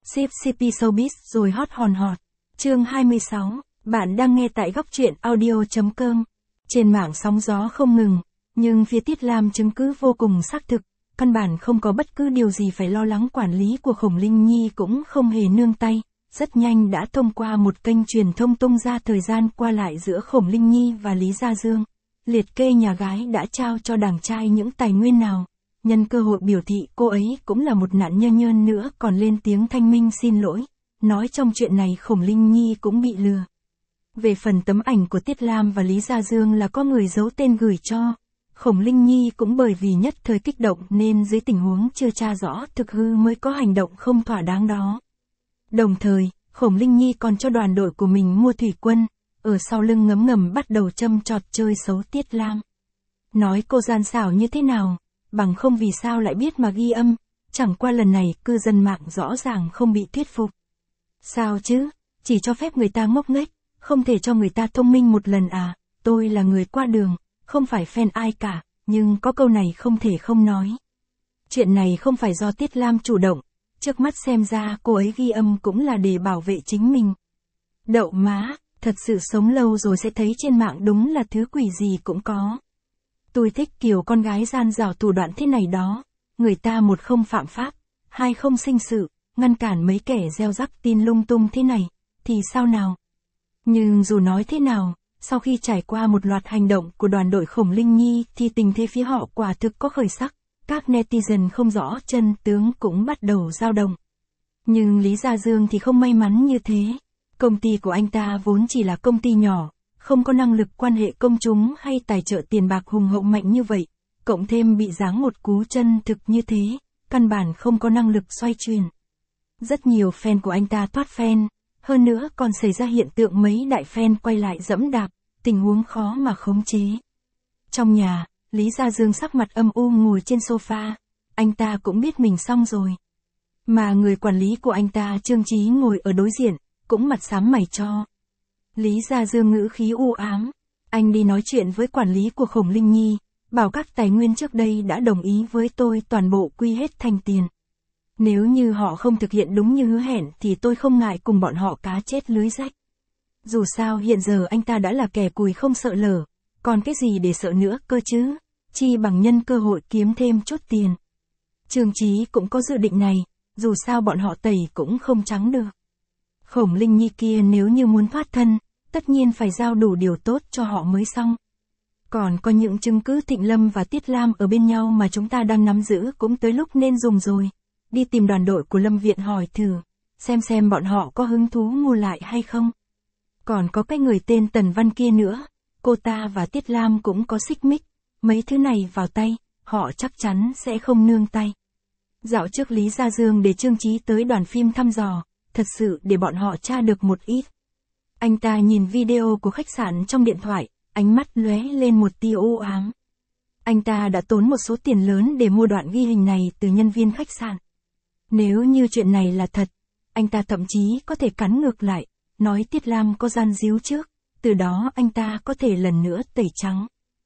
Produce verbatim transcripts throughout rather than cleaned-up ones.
Ship xê pê Showbiz rồi hot hòn hot. Chương hai mươi sáu, bạn đang nghe tại góc truyện audio.com. Trên mạng sóng gió không ngừng, nhưng phía Tiết Lam chứng cứ vô cùng xác thực, căn bản không có bất cứ điều gì phải lo lắng. Quản lý của Khổng Linh Nhi cũng không hề nương tay, rất nhanh đã thông qua một kênh truyền thông tung ra thời gian qua lại giữa Khổng Linh Nhi và Lý Gia Dương, liệt kê nhà gái đã trao cho đàng trai những tài nguyên nào. Nhân cơ hội biểu thị cô ấy cũng là một nạn nhân nhơn nữa, còn lên tiếng thanh minh xin lỗi, nói trong chuyện này Khổng Linh Nhi cũng bị lừa. Về phần tấm ảnh của Tiết Lam và Lý Gia Dương là có người giấu tên gửi cho, Khổng Linh Nhi cũng bởi vì nhất thời kích động nên dưới tình huống chưa tra rõ thực hư mới có hành động không thỏa đáng đó. Đồng thời, Khổng Linh Nhi còn cho đoàn đội của mình mua thủy quân, ở sau lưng ngấm ngầm bắt đầu châm chọt chơi xấu Tiết Lam. Nói cô gian xảo như thế nào, bằng không vì sao lại biết mà ghi âm, chẳng qua lần này cư dân mạng rõ ràng không bị thuyết phục. Sao chứ, chỉ cho phép người ta ngốc nghếch, không thể cho người ta thông minh một lần à? Tôi là người qua đường, không phải fan ai cả, nhưng có câu này không thể không nói. Chuyện này không phải do Tiết Lam chủ động, trước mắt xem ra cô ấy ghi âm cũng là để bảo vệ chính mình. Đậu má, thật sự sống lâu rồi sẽ thấy trên mạng đúng là thứ quỷ gì cũng có. Tôi thích kiểu con gái gian dảo thủ đoạn thế này đó, người ta một không phạm pháp, hai không sinh sự, ngăn cản mấy kẻ gieo rắc tin lung tung thế này, thì sao nào? Nhưng dù nói thế nào, sau khi trải qua một loạt hành động của đoàn đội Khổng Linh Nhi thì tình thế phía họ quả thực có khởi sắc, các netizen không rõ chân tướng cũng bắt đầu dao động. Nhưng Lý Gia Dương thì không may mắn như thế, công ty của anh ta vốn chỉ là công ty nhỏ, không có năng lực quan hệ công chúng hay tài trợ tiền bạc hùng hậu mạnh như vậy, cộng thêm bị giáng một cú chân thực như thế, căn bản không có năng lực xoay chuyển. Rất nhiều fan của anh ta thoát fan, hơn nữa còn xảy ra hiện tượng mấy đại fan quay lại dẫm đạp, tình huống khó mà khống chế. Trong nhà, Lý Gia Dương sắc mặt âm u ngồi trên sofa, anh ta cũng biết mình xong rồi. Mà người quản lý của anh ta Trương Chí ngồi ở đối diện, cũng mặt xám mày cho. Lý Gia Dương ngữ khí u ám, anh đi nói chuyện với quản lý của Khổng Linh Nhi, bảo các tài nguyên trước đây đã đồng ý với tôi toàn bộ quy hết thành tiền. Nếu như họ không thực hiện đúng như hứa hẹn thì tôi không ngại cùng bọn họ cá chết lưới rách. Dù sao hiện giờ anh ta đã là kẻ cùi không sợ lở, còn cái gì để sợ nữa cơ chứ, chi bằng nhân cơ hội kiếm thêm chút tiền. Trương Chí cũng có dự định này, dù sao bọn họ tẩy cũng không trắng được. Khổng Linh Nhi kia nếu như muốn thoát thân, tất nhiên phải giao đủ điều tốt cho họ mới xong. Còn có những chứng cứ Thịnh Lâm và Tiết Lam ở bên nhau mà chúng ta đang nắm giữ cũng tới lúc nên dùng rồi. Đi tìm đoàn đội của Lâm Viện hỏi thử, xem xem bọn họ có hứng thú mua lại hay không. Còn có cái người tên Tần Văn kia nữa, cô ta và Tiết Lam cũng có xích mích, mấy thứ này vào tay, họ chắc chắn sẽ không nương tay. Dạo trước Lý Gia Dương để Trương Chí tới đoàn phim thăm dò, thật sự để bọn họ tra được một ít. Anh ta nhìn video của khách sạn trong điện thoại, ánh mắt lóe lên một tia u ám. Anh ta đã tốn một số tiền lớn để mua đoạn ghi hình này từ nhân viên khách sạn. Nếu như chuyện này là thật, anh ta thậm chí có thể cắn ngược lại, nói Tiết Lam có gian díu trước, từ đó anh ta có thể lần nữa tẩy trắng.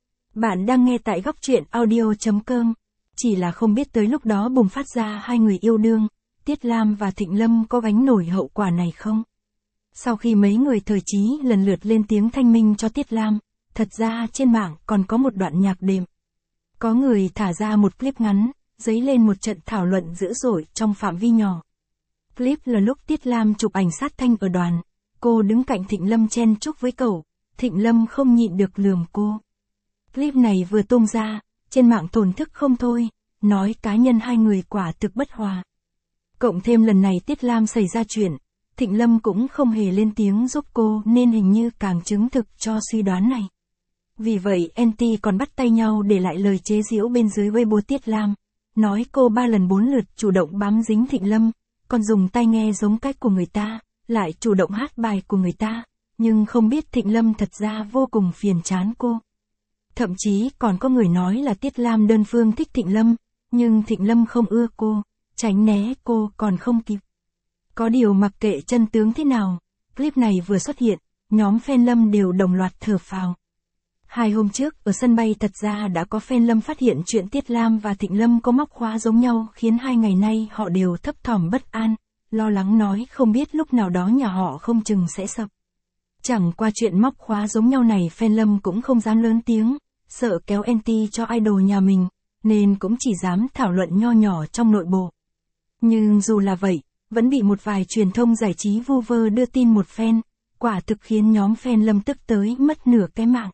Bạn đang nghe tại góc truyện audio.com, chỉ là không biết tới lúc đó bùng phát ra hai người yêu đương, Tiết Lam và Thịnh Lâm có gánh nổi hậu quả này không? Sau khi mấy người thời trí lần lượt lên tiếng thanh minh cho Tiết Lam, thật ra trên mạng còn có một đoạn nhạc đệm. Có người thả ra một clip ngắn, dấy lên một trận thảo luận dữ dội trong phạm vi nhỏ. Clip là lúc Tiết Lam chụp ảnh sát thanh ở đoàn, cô đứng cạnh Thịnh Lâm chen chúc với cậu, Thịnh Lâm không nhịn được lườm cô. Clip này vừa tung ra, trên mạng thổn thức không thôi, nói cá nhân hai người quả thực bất hòa. Cộng thêm lần này Tiết Lam xảy ra chuyện, Thịnh Lâm cũng không hề lên tiếng giúp cô nên hình như càng chứng thực cho suy đoán này. Vì vậy anti còn bắt tay nhau để lại lời chế giễu bên dưới Weibo Tiết Lam, nói cô ba lần bốn lượt chủ động bám dính Thịnh Lâm, còn dùng tai nghe giống cách của người ta, lại chủ động hát bài của người ta, nhưng không biết Thịnh Lâm thật ra vô cùng phiền chán cô. Thậm chí còn có người nói là Tiết Lam đơn phương thích Thịnh Lâm, nhưng Thịnh Lâm không ưa cô, tránh né cô còn không kịp. Có điều mặc kệ chân tướng thế nào, clip này vừa xuất hiện, nhóm fan Lâm đều đồng loạt thở phào. Hai hôm trước ở sân bay thật ra đã có fan Lâm phát hiện chuyện Tiết Lam và Thịnh Lâm có móc khóa giống nhau khiến hai ngày nay họ đều thấp thỏm bất an, lo lắng nói không biết lúc nào đó nhà họ không chừng sẽ sập. Chẳng qua chuyện móc khóa giống nhau này fan Lâm cũng không dám lớn tiếng, sợ kéo anti cho idol nhà mình, nên cũng chỉ dám thảo luận nho nhỏ trong nội bộ. Nhưng dù là vậy, vẫn bị một vài truyền thông giải trí vu vơ đưa tin một phen, quả thực khiến nhóm fan Lâm tức tới mất nửa cái mạng.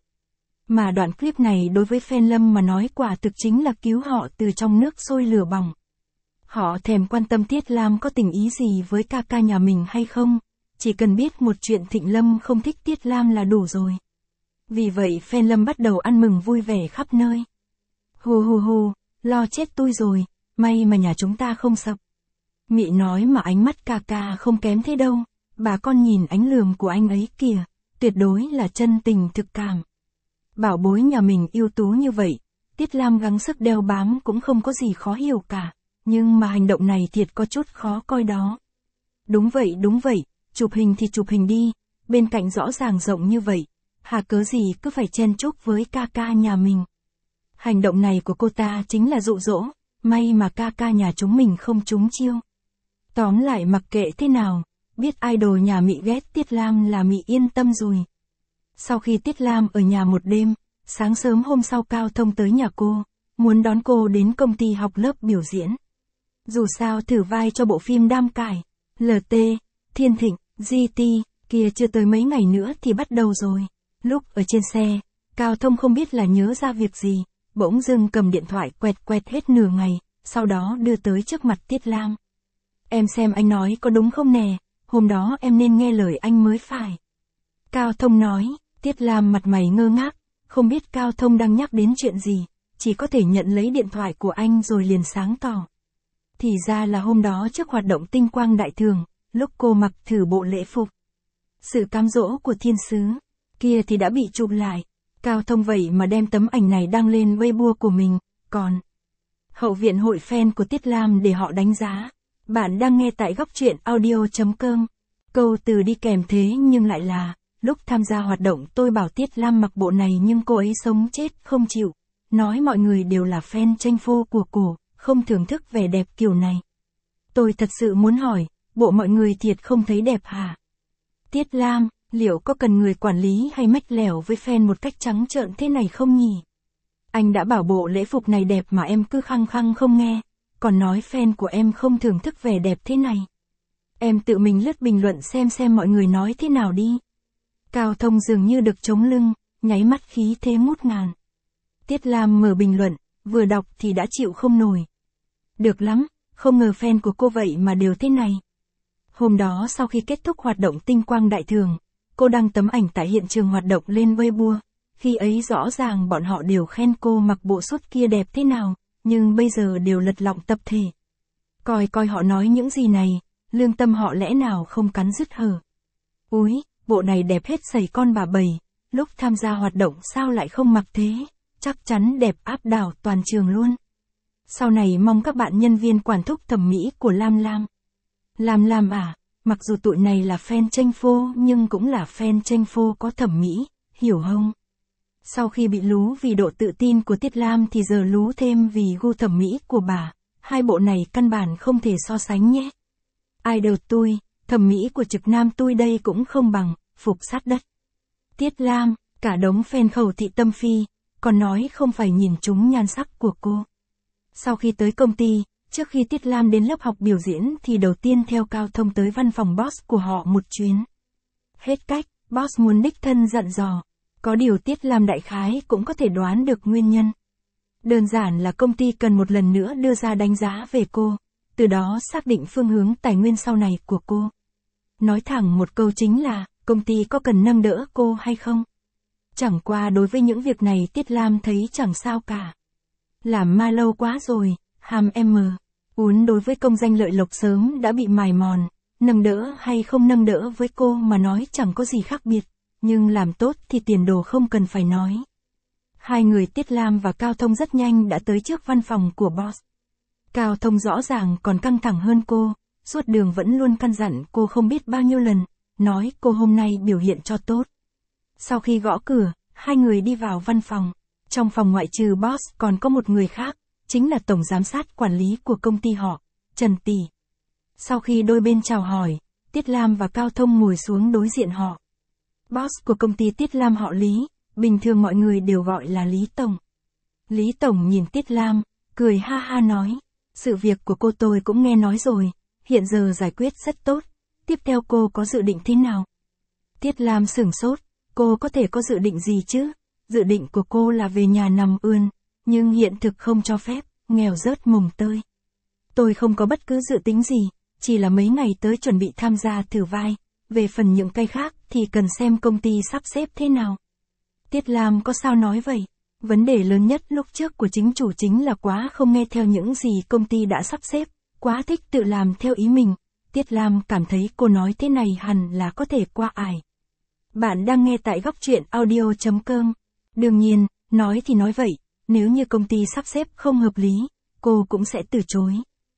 Mà đoạn clip này đối với fan Lâm mà nói quả thực chính là cứu họ từ trong nước sôi lửa bỏng. Họ thèm quan tâm Tiết Lam có tình ý gì với ca ca nhà mình hay không, chỉ cần biết một chuyện Thịnh Lâm không thích Tiết Lam là đủ rồi. Vì vậy fan Lâm bắt đầu ăn mừng vui vẻ khắp nơi. Hù hù hù, lo chết tôi rồi, may mà nhà chúng ta không sập. Mị nói mà ánh mắt ca ca không kém thế đâu, bà con nhìn ánh lườm của anh ấy kìa, tuyệt đối là chân tình thực cảm. Bảo bối nhà mình ưu tú như vậy, Tiết Lam gắng sức đeo bám cũng không có gì khó hiểu cả, nhưng mà hành động này thiệt có chút khó coi đó. Đúng vậy đúng vậy, chụp hình thì chụp hình đi, bên cạnh rõ ràng rộng như vậy, hà cớ gì cứ phải chen chúc với ca ca nhà mình. Hành động này của cô ta chính là dụ dỗ, may mà ca ca nhà chúng mình không trúng chiêu. Tóm lại mặc kệ thế nào, biết idol nhà Mị ghét Tiết Lam là Mị yên tâm rồi. Sau khi Tiết Lam ở nhà một đêm, sáng sớm hôm sau Cao Thông tới nhà cô, muốn đón cô đến công ty học lớp biểu diễn. Dù sao thử vai cho bộ phim Đam Cải, lờ tê, Thiên Thịnh, giê tê, kia chưa tới mấy ngày nữa thì bắt đầu rồi. Lúc ở trên xe, Cao Thông không biết là nhớ ra việc gì, bỗng dưng cầm điện thoại quẹt quẹt hết nửa ngày, sau đó đưa tới trước mặt Tiết Lam. Em xem anh nói có đúng không nè, hôm đó em nên nghe lời anh mới phải. Cao Thông nói, Tiết Lam mặt mày ngơ ngác, không biết Cao Thông đang nhắc đến chuyện gì, chỉ có thể nhận lấy điện thoại của anh rồi liền sáng tỏ. Thì ra là hôm đó trước hoạt động Tinh Quang Đại Thường, lúc cô mặc thử bộ lễ phục. Sự cám dỗ của thiên sứ, kia thì đã bị chụp lại. Cao Thông vậy mà đem tấm ảnh này đăng lên Weibo của mình, còn hậu viện hội fan của Tiết Lam để họ đánh giá. Bạn đang nghe tại góc truyện audio chấm com. Câu từ đi kèm thế nhưng lại là, lúc tham gia hoạt động tôi bảo Tiết Lam mặc bộ này nhưng cô ấy sống chết không chịu. Nói mọi người đều là fan tranh phô của cổ, không thưởng thức vẻ đẹp kiểu này. Tôi thật sự muốn hỏi, bộ mọi người thiệt không thấy đẹp hả? Tiết Lam, liệu có cần người quản lý hay mách lẻo với fan một cách trắng trợn thế này không nhỉ? Anh đã bảo bộ lễ phục này đẹp mà em cứ khăng khăng không nghe, còn nói fan của em không thưởng thức vẻ đẹp thế này. Em tự mình lướt bình luận xem xem mọi người nói thế nào đi. Cao Thông dường như được chống lưng, nháy mắt khí thế ngút ngàn. Tiết Lam mở bình luận, vừa đọc thì đã chịu không nổi. Được lắm, không ngờ fan của cô vậy mà đều thế này. Hôm đó sau khi kết thúc hoạt động Tinh Quang Đại Thường, cô đăng tấm ảnh tại hiện trường hoạt động lên Weibo. Khi ấy rõ ràng bọn họ đều khen cô mặc bộ suit kia đẹp thế nào, nhưng bây giờ đều lật lọng tập thể. Coi coi họ nói những gì này, lương tâm họ lẽ nào không cắn rứt hở. Úi, bộ này đẹp hết sẩy con bà bầy, lúc tham gia hoạt động sao lại không mặc thế, chắc chắn đẹp áp đảo toàn trường luôn. Sau này mong các bạn nhân viên quản thúc thẩm mỹ của Lam Lam. Lam Lam à, mặc dù tụi này là fan tranh phô nhưng cũng là fan tranh phô có thẩm mỹ, hiểu không? Sau khi bị lú vì độ tự tin của Tiết Lam thì giờ lú thêm vì gu thẩm mỹ của bà, hai bộ này căn bản không thể so sánh nhé. Idol tôi, thẩm mỹ của trực nam tôi đây cũng không bằng, phục sát đất. Tiết Lam, cả đống fan khẩu thị tâm phi, còn nói không phải nhìn chúng nhan sắc của cô. Sau khi tới công ty, trước khi Tiết Lam đến lớp học biểu diễn thì đầu tiên theo Cao Thông tới văn phòng boss của họ một chuyến. Hết cách, boss muốn đích thân dặn dò. Có điều Tiết Lam đại khái cũng có thể đoán được nguyên nhân. Đơn giản là công ty cần một lần nữa đưa ra đánh giá về cô, từ đó xác định phương hướng tài nguyên sau này của cô. Nói thẳng một câu chính là, công ty có cần nâng đỡ cô hay không? Chẳng qua đối với những việc này Tiết Lam thấy chẳng sao cả. Làm ma lâu quá rồi, ham em uốn đối với công danh lợi lộc sớm đã bị mài mòn, nâng đỡ hay không nâng đỡ với cô mà nói chẳng có gì khác biệt. Nhưng làm tốt thì tiền đồ không cần phải nói. Hai người Tiết Lam và Cao Thông rất nhanh đã tới trước văn phòng của boss. Cao Thông rõ ràng còn căng thẳng hơn cô, suốt đường vẫn luôn căn dặn cô không biết bao nhiêu lần, nói cô hôm nay biểu hiện cho tốt. Sau khi gõ cửa, hai người đi vào văn phòng. Trong phòng ngoại trừ boss còn có một người khác, chính là tổng giám sát quản lý của công ty họ, Trần Tỷ. Sau khi đôi bên chào hỏi, Tiết Lam và Cao Thông ngồi xuống đối diện họ. Boss của công ty Tiết Lam họ Lý, bình thường mọi người đều gọi là Lý Tổng. Lý Tổng nhìn Tiết Lam, cười ha ha nói, sự việc của cô tôi cũng nghe nói rồi, hiện giờ giải quyết rất tốt, tiếp theo cô có dự định thế nào? Tiết Lam sửng sốt, cô có thể có dự định gì chứ? Dự định của cô là về nhà nằm ươn, nhưng hiện thực không cho phép, nghèo rớt mồng tơi. Tôi không có bất cứ dự tính gì, chỉ là mấy ngày tới chuẩn bị tham gia thử vai, về phần những cái khác thì cần xem công ty sắp xếp thế nào. Tiết Lam có sao nói vậy? Vấn đề lớn nhất lúc trước của chính chủ chính là quá không nghe theo những gì công ty đã sắp xếp, quá thích tự làm theo ý mình. Tiết Lam cảm thấy cô nói thế này hẳn là có thể qua ải. Bạn đang nghe tại góc truyện audio chấm com. Đương nhiên, nói thì nói vậy, nếu như công ty sắp xếp không hợp lý, cô cũng sẽ từ chối.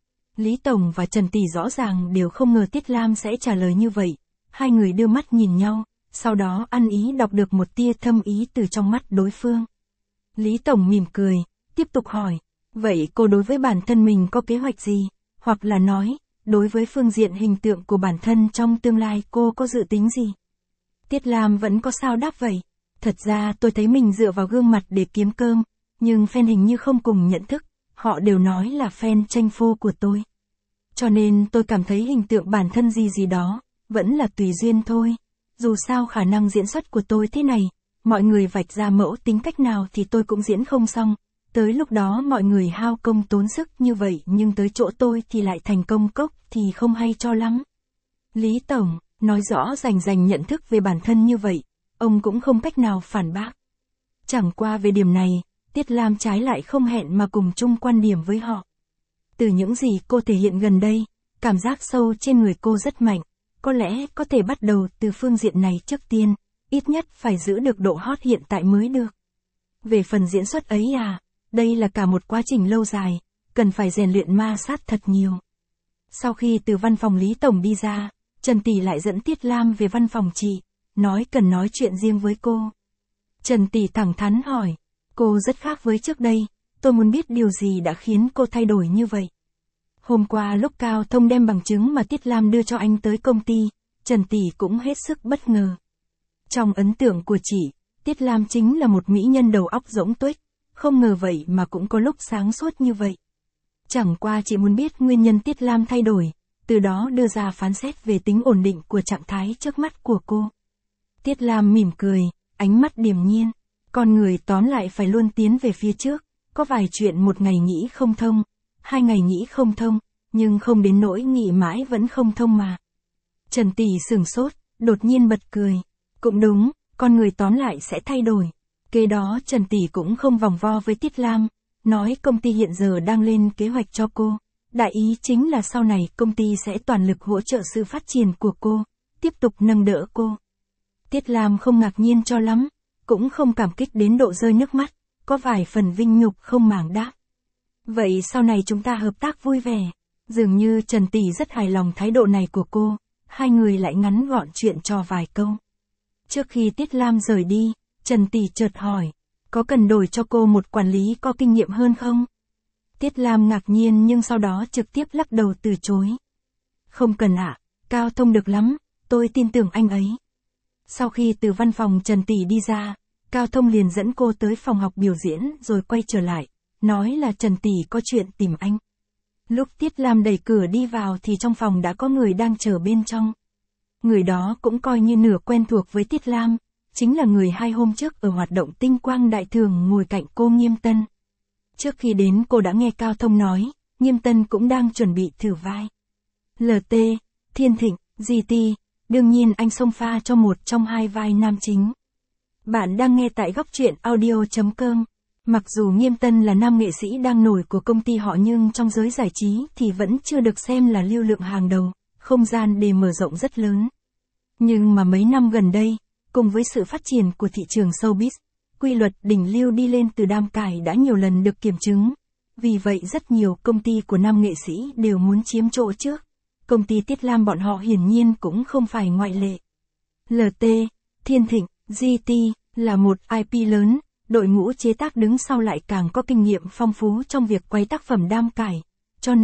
Lý Tổng và Trần Tỷ rõ ràng đều không ngờ Tiết Lam sẽ trả lời như vậy. Hai người đưa mắt nhìn nhau, sau đó ăn ý đọc được một tia thâm ý từ trong mắt đối phương. Lý Tổng mỉm cười, tiếp tục hỏi, vậy cô đối với bản thân mình có kế hoạch gì? Hoặc là nói, đối với phương diện hình tượng của bản thân trong tương lai cô có dự tính gì? Tiết Lam vẫn có sao đáp vậy. Thật ra tôi thấy mình dựa vào gương mặt để kiếm cơm, nhưng fan hình như không cùng nhận thức, họ đều nói là fan tranh phô của tôi. Cho nên tôi cảm thấy hình tượng bản thân gì gì đó, vẫn là tùy duyên thôi. Dù sao khả năng diễn xuất của tôi thế này, mọi người vạch ra mẫu tính cách nào thì tôi cũng diễn không xong. Tới lúc đó mọi người hao công tốn sức như vậy nhưng tới chỗ tôi thì lại thành công cốc thì không hay cho lắm. Lý Tổng, nói rõ rành rành nhận thức về bản thân như vậy, ông cũng không cách nào phản bác. Chẳng qua về điểm này, Tiết Lam trái lại không hẹn mà cùng chung quan điểm với họ. Từ những gì cô thể hiện gần đây, cảm giác sâu trên người cô rất mạnh, có lẽ có thể bắt đầu từ phương diện này trước tiên, ít nhất phải giữ được độ hot hiện tại mới được. Về phần diễn xuất ấy à, đây là cả một quá trình lâu dài, cần phải rèn luyện ma sát thật nhiều. Sau khi từ văn phòng Lý Tổng đi ra, Trần Tỷ lại dẫn Tiết Lam về văn phòng chị, nói cần nói chuyện riêng với cô. Trần Tỷ thẳng thắn hỏi, cô rất khác với trước đây, tôi muốn biết điều gì đã khiến cô thay đổi như vậy. Hôm qua lúc Cao Thông đem bằng chứng mà Tiết Lam đưa cho anh tới công ty, Trần Tỷ cũng hết sức bất ngờ. Trong ấn tượng của chị, Tiết Lam chính là một mỹ nhân đầu óc rỗng tuếch, không ngờ vậy mà cũng có lúc sáng suốt như vậy. Chẳng qua chị muốn biết nguyên nhân Tiết Lam thay đổi, từ đó đưa ra phán xét về tính ổn định của trạng thái trước mắt của cô. Tiết Lam mỉm cười, ánh mắt điềm nhiên, con người tóm lại phải luôn tiến về phía trước, có vài chuyện một ngày nghĩ không thông, hai ngày nghĩ không thông, nhưng không đến nỗi nghĩ mãi vẫn không thông mà. Trần Tỷ sửng sốt, đột nhiên bật cười, cũng đúng, con người tóm lại sẽ thay đổi. Kế đó Trần Tỷ cũng không vòng vo với Tiết Lam, nói công ty hiện giờ đang lên kế hoạch cho cô. Đại ý chính là sau này công ty sẽ toàn lực hỗ trợ sự phát triển của cô, tiếp tục nâng đỡ cô. Tiết Lam không ngạc nhiên cho lắm, cũng không cảm kích đến độ rơi nước mắt, có vài phần vinh nhục không màng đáp. Vậy sau này chúng ta hợp tác vui vẻ. Dường như Trần Tỷ rất hài lòng thái độ này của cô, hai người lại ngắn gọn chuyện trò vài câu. Trước khi Tiết Lam rời đi, Trần Tỷ chợt hỏi, có cần đổi cho cô một quản lý có kinh nghiệm hơn không? Tiết Lam ngạc nhiên nhưng sau đó trực tiếp lắc đầu từ chối. Không cần ạ, Cao Thông được lắm, tôi tin tưởng anh ấy. Sau khi từ văn phòng Trần Tỷ đi ra, Cao Thông liền dẫn cô tới phòng học biểu diễn rồi quay trở lại, nói là Trần Tỷ có chuyện tìm anh. Lúc Tiết Lam đẩy cửa đi vào thì trong phòng đã có người đang chờ bên trong. Người đó cũng coi như nửa quen thuộc với Tiết Lam, chính là người hai hôm trước ở hoạt động Tinh Quang Đại Thường ngồi cạnh cô Nghiêm Tân. Trước khi đến cô đã nghe Cao Thông nói, Nghiêm Tân cũng đang chuẩn bị thử vai. lờ tê, Thiên Thịnh, giê tê, đương nhiên anh xông pha cho một trong hai vai nam chính. Bạn đang nghe tại góc truyện audio chấm com. Mặc dù Nghiêm Tân là nam nghệ sĩ đang nổi của công ty họ nhưng trong giới giải trí thì vẫn chưa được xem là lưu lượng hàng đầu, không gian để mở rộng rất lớn. Nhưng mà mấy năm gần đây, cùng với sự phát triển của thị trường showbiz, quy luật đỉnh lưu đi lên từ đam cải đã nhiều lần được kiểm chứng. Vì vậy rất nhiều công ty của nam nghệ sĩ đều muốn chiếm chỗ trước. Công ty Tiết Lam bọn họ hiển nhiên cũng không phải ngoại lệ. lờ tê, Thiên Thịnh, giê tê là một i pê lớn, đội ngũ chế tác đứng sau lại càng có kinh nghiệm phong phú trong việc quay tác phẩm đam cải. Cho nên,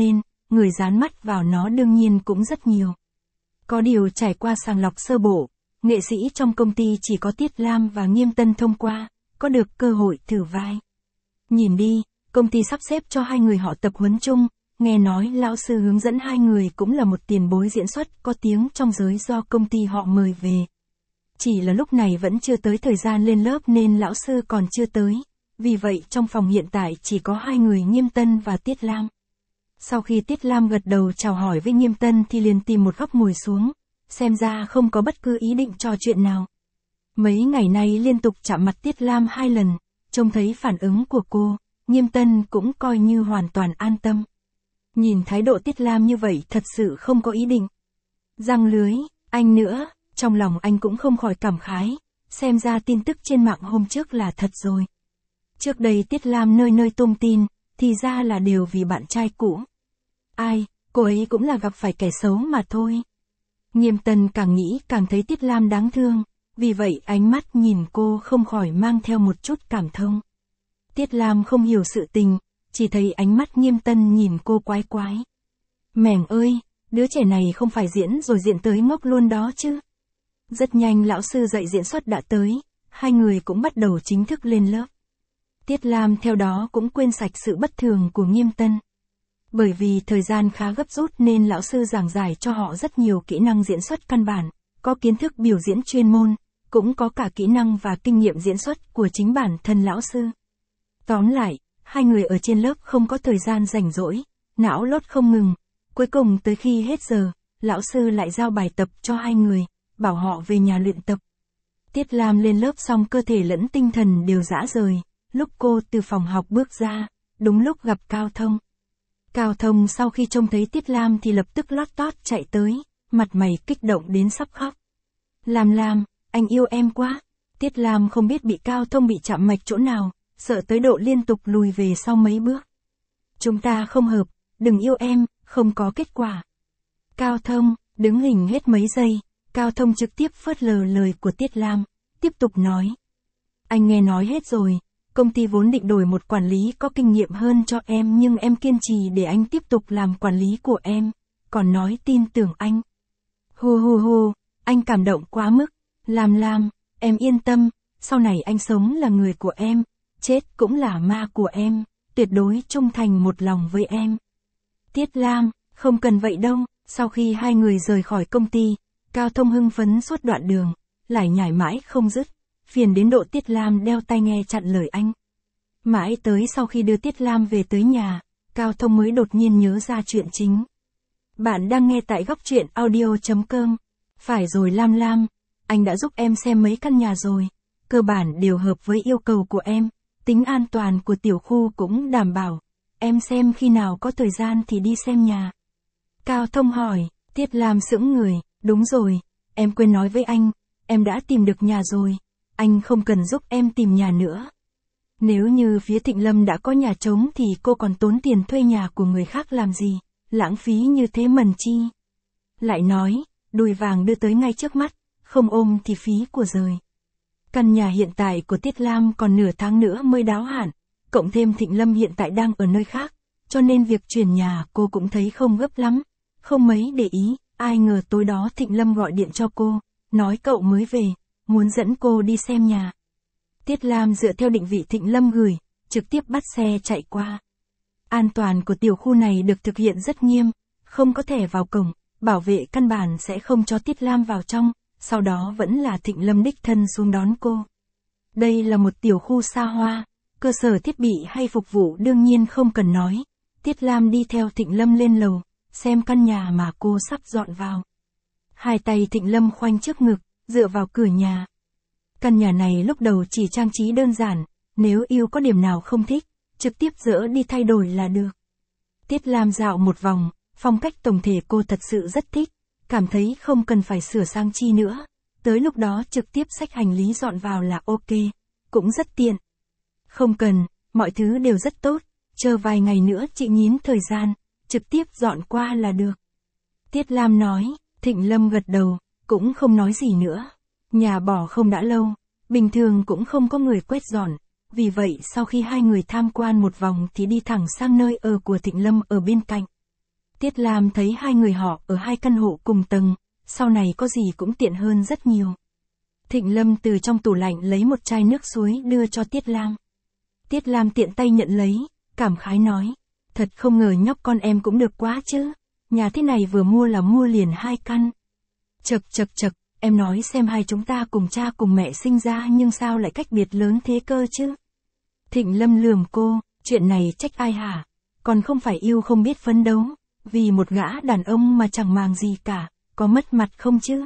người dán mắt vào nó đương nhiên cũng rất nhiều. Có điều trải qua sàng lọc sơ bộ, nghệ sĩ trong công ty chỉ có Tiết Lam và Nghiêm Tân thông qua, có được cơ hội thử vai. Nhìn đi, công ty sắp xếp cho hai người họ tập huấn chung, nghe nói lão sư hướng dẫn hai người cũng là một tiền bối diễn xuất có tiếng trong giới do công ty họ mời về. Chỉ là lúc này vẫn chưa tới thời gian lên lớp nên lão sư còn chưa tới, vì vậy trong phòng hiện tại chỉ có hai người Nghiêm Tân và Tiết Lam. Sau khi Tiết Lam gật đầu chào hỏi với Nghiêm Tân thì liền tìm một góc ngồi xuống, xem ra không có bất cứ ý định trò chuyện nào. Mấy ngày nay liên tục chạm mặt Tiết Lam hai lần, trông thấy phản ứng của cô, Nghiêm Tân cũng coi như hoàn toàn an tâm. Nhìn thái độ Tiết Lam như vậy thật sự không có ý định giăng lưới, anh nữa, trong lòng anh cũng không khỏi cảm khái, xem ra tin tức trên mạng hôm trước là thật rồi. Trước đây Tiết Lam nơi nơi tung tin, thì ra là đều vì bạn trai cũ. Ai, cô ấy cũng là gặp phải kẻ xấu mà thôi. Nghiêm Tân càng nghĩ càng thấy Tiết Lam đáng thương, vì vậy ánh mắt nhìn cô không khỏi mang theo một chút cảm thông. Tiết Lam không hiểu sự tình, chỉ thấy ánh mắt Nghiêm Tân nhìn cô quái quái. Mẻng ơi, đứa trẻ này không phải diễn rồi diễn tới ngốc luôn đó chứ. Rất nhanh lão sư dạy diễn xuất đã tới, hai người cũng bắt đầu chính thức lên lớp. Tiết Lam theo đó cũng quên sạch sự bất thường của Nghiêm Tân. Bởi vì thời gian khá gấp rút nên lão sư giảng giải cho họ rất nhiều kỹ năng diễn xuất căn bản, có kiến thức biểu diễn chuyên môn, cũng có cả kỹ năng và kinh nghiệm diễn xuất của chính bản thân lão sư. Tóm lại, hai người ở trên lớp không có thời gian rảnh rỗi, não lốt không ngừng. Cuối cùng tới khi hết giờ, lão sư lại giao bài tập cho hai người, bảo họ về nhà luyện tập. Tiết Lam lên lớp xong cơ thể lẫn tinh thần đều rã rời, lúc cô từ phòng học bước ra, đúng lúc gặp Cao Thông. Cao Thông sau khi trông thấy Tiết Lam thì lập tức lót tót chạy tới, mặt mày kích động đến sắp khóc. Lam Lam, anh yêu em quá. Tiết Lam không biết bị Cao Thông bị chạm mạch chỗ nào, sợ tới độ liên tục lùi về sau mấy bước. Chúng ta không hợp, đừng yêu em, không có kết quả. Cao Thông, đứng hình hết mấy giây, Cao Thông trực tiếp phớt lờ lời của Tiết Lam, tiếp tục nói. Anh nghe nói hết rồi, công ty vốn định đổi một quản lý có kinh nghiệm hơn cho em nhưng em kiên trì để anh tiếp tục làm quản lý của em, còn nói tin tưởng anh. Hù hù hù, anh cảm động quá mức, Lam Lam, em yên tâm, sau này anh sống là người của em, chết cũng là ma của em, tuyệt đối trung thành một lòng với em. Tiết Lam, không cần vậy đâu. Sau khi hai người rời khỏi công ty, Cao Thông hưng phấn suốt đoạn đường, lải nhải mãi không dứt, phiền đến độ Tiết Lam đeo tai nghe chặn lời anh. Mãi tới sau khi đưa Tiết Lam về tới nhà, Cao Thông mới đột nhiên nhớ ra chuyện chính. Bạn đang nghe tại góc truyện audio chấm com. Phải rồi Lam Lam, anh đã giúp em xem mấy căn nhà rồi, cơ bản đều hợp với yêu cầu của em, tính an toàn của tiểu khu cũng đảm bảo, em xem khi nào có thời gian thì đi xem nhà. Cao Thông hỏi, Tiết Lam sững người, đúng rồi, em quên nói với anh, em đã tìm được nhà rồi, anh không cần giúp em tìm nhà nữa. Nếu như phía Thịnh Lâm đã có nhà trống thì cô còn tốn tiền thuê nhà của người khác làm gì, lãng phí như thế mần chi. Lại nói, đùi vàng đưa tới ngay trước mắt, không ôm thì phí của rời. Căn nhà hiện tại của Tiết Lam còn nửa tháng nữa mới đáo hạn, cộng thêm Thịnh Lâm hiện tại đang ở nơi khác, cho nên việc chuyển nhà cô cũng thấy không gấp lắm, không mấy để ý, ai ngờ tối đó Thịnh Lâm gọi điện cho cô, nói cậu mới về, muốn dẫn cô đi xem nhà. Tiết Lam dựa theo định vị Thịnh Lâm gửi, trực tiếp bắt xe chạy qua. An toàn của tiểu khu này được thực hiện rất nghiêm, không có thẻ vào cổng, bảo vệ căn bản sẽ không cho Tiết Lam vào trong, sau đó vẫn là Thịnh Lâm đích thân xuống đón cô. Đây là một tiểu khu xa hoa, cơ sở thiết bị hay phục vụ đương nhiên không cần nói. Tiết Lam đi theo Thịnh Lâm lên lầu, xem căn nhà mà cô sắp dọn vào. Hai tay Thịnh Lâm khoanh trước ngực, dựa vào cửa nhà. Căn nhà này lúc đầu chỉ trang trí đơn giản, nếu yêu có điểm nào không thích, trực tiếp dỡ đi thay đổi là được. Tiết Lam dạo một vòng, phong cách tổng thể cô thật sự rất thích, cảm thấy không cần phải sửa sang chi nữa, tới lúc đó trực tiếp xách hành lý dọn vào là ok, cũng rất tiện. Không cần, mọi thứ đều rất tốt, chờ vài ngày nữa chị nhín thời gian, trực tiếp dọn qua là được. Tiết Lam nói, Thịnh Lâm gật đầu, cũng không nói gì nữa. Nhà bỏ không đã lâu, bình thường cũng không có người quét dọn, vì vậy sau khi hai người tham quan một vòng thì đi thẳng sang nơi ở của Thịnh Lâm ở bên cạnh. Tiết Lam thấy hai người họ ở hai căn hộ cùng tầng, sau này có gì cũng tiện hơn rất nhiều. Thịnh Lâm từ trong tủ lạnh lấy một chai nước suối đưa cho Tiết Lam. Tiết Lam tiện tay nhận lấy, cảm khái nói, thật không ngờ nhóc con em cũng được quá chứ, nhà thế này vừa mua là mua liền hai căn. Chật chật chật, em nói xem hai chúng ta cùng cha cùng mẹ sinh ra nhưng sao lại cách biệt lớn thế cơ chứ. Thịnh Lâm lườm cô, chuyện này trách ai hả, còn không phải yêu không biết phấn đấu, vì một gã đàn ông mà chẳng màng gì cả, có mất mặt không chứ.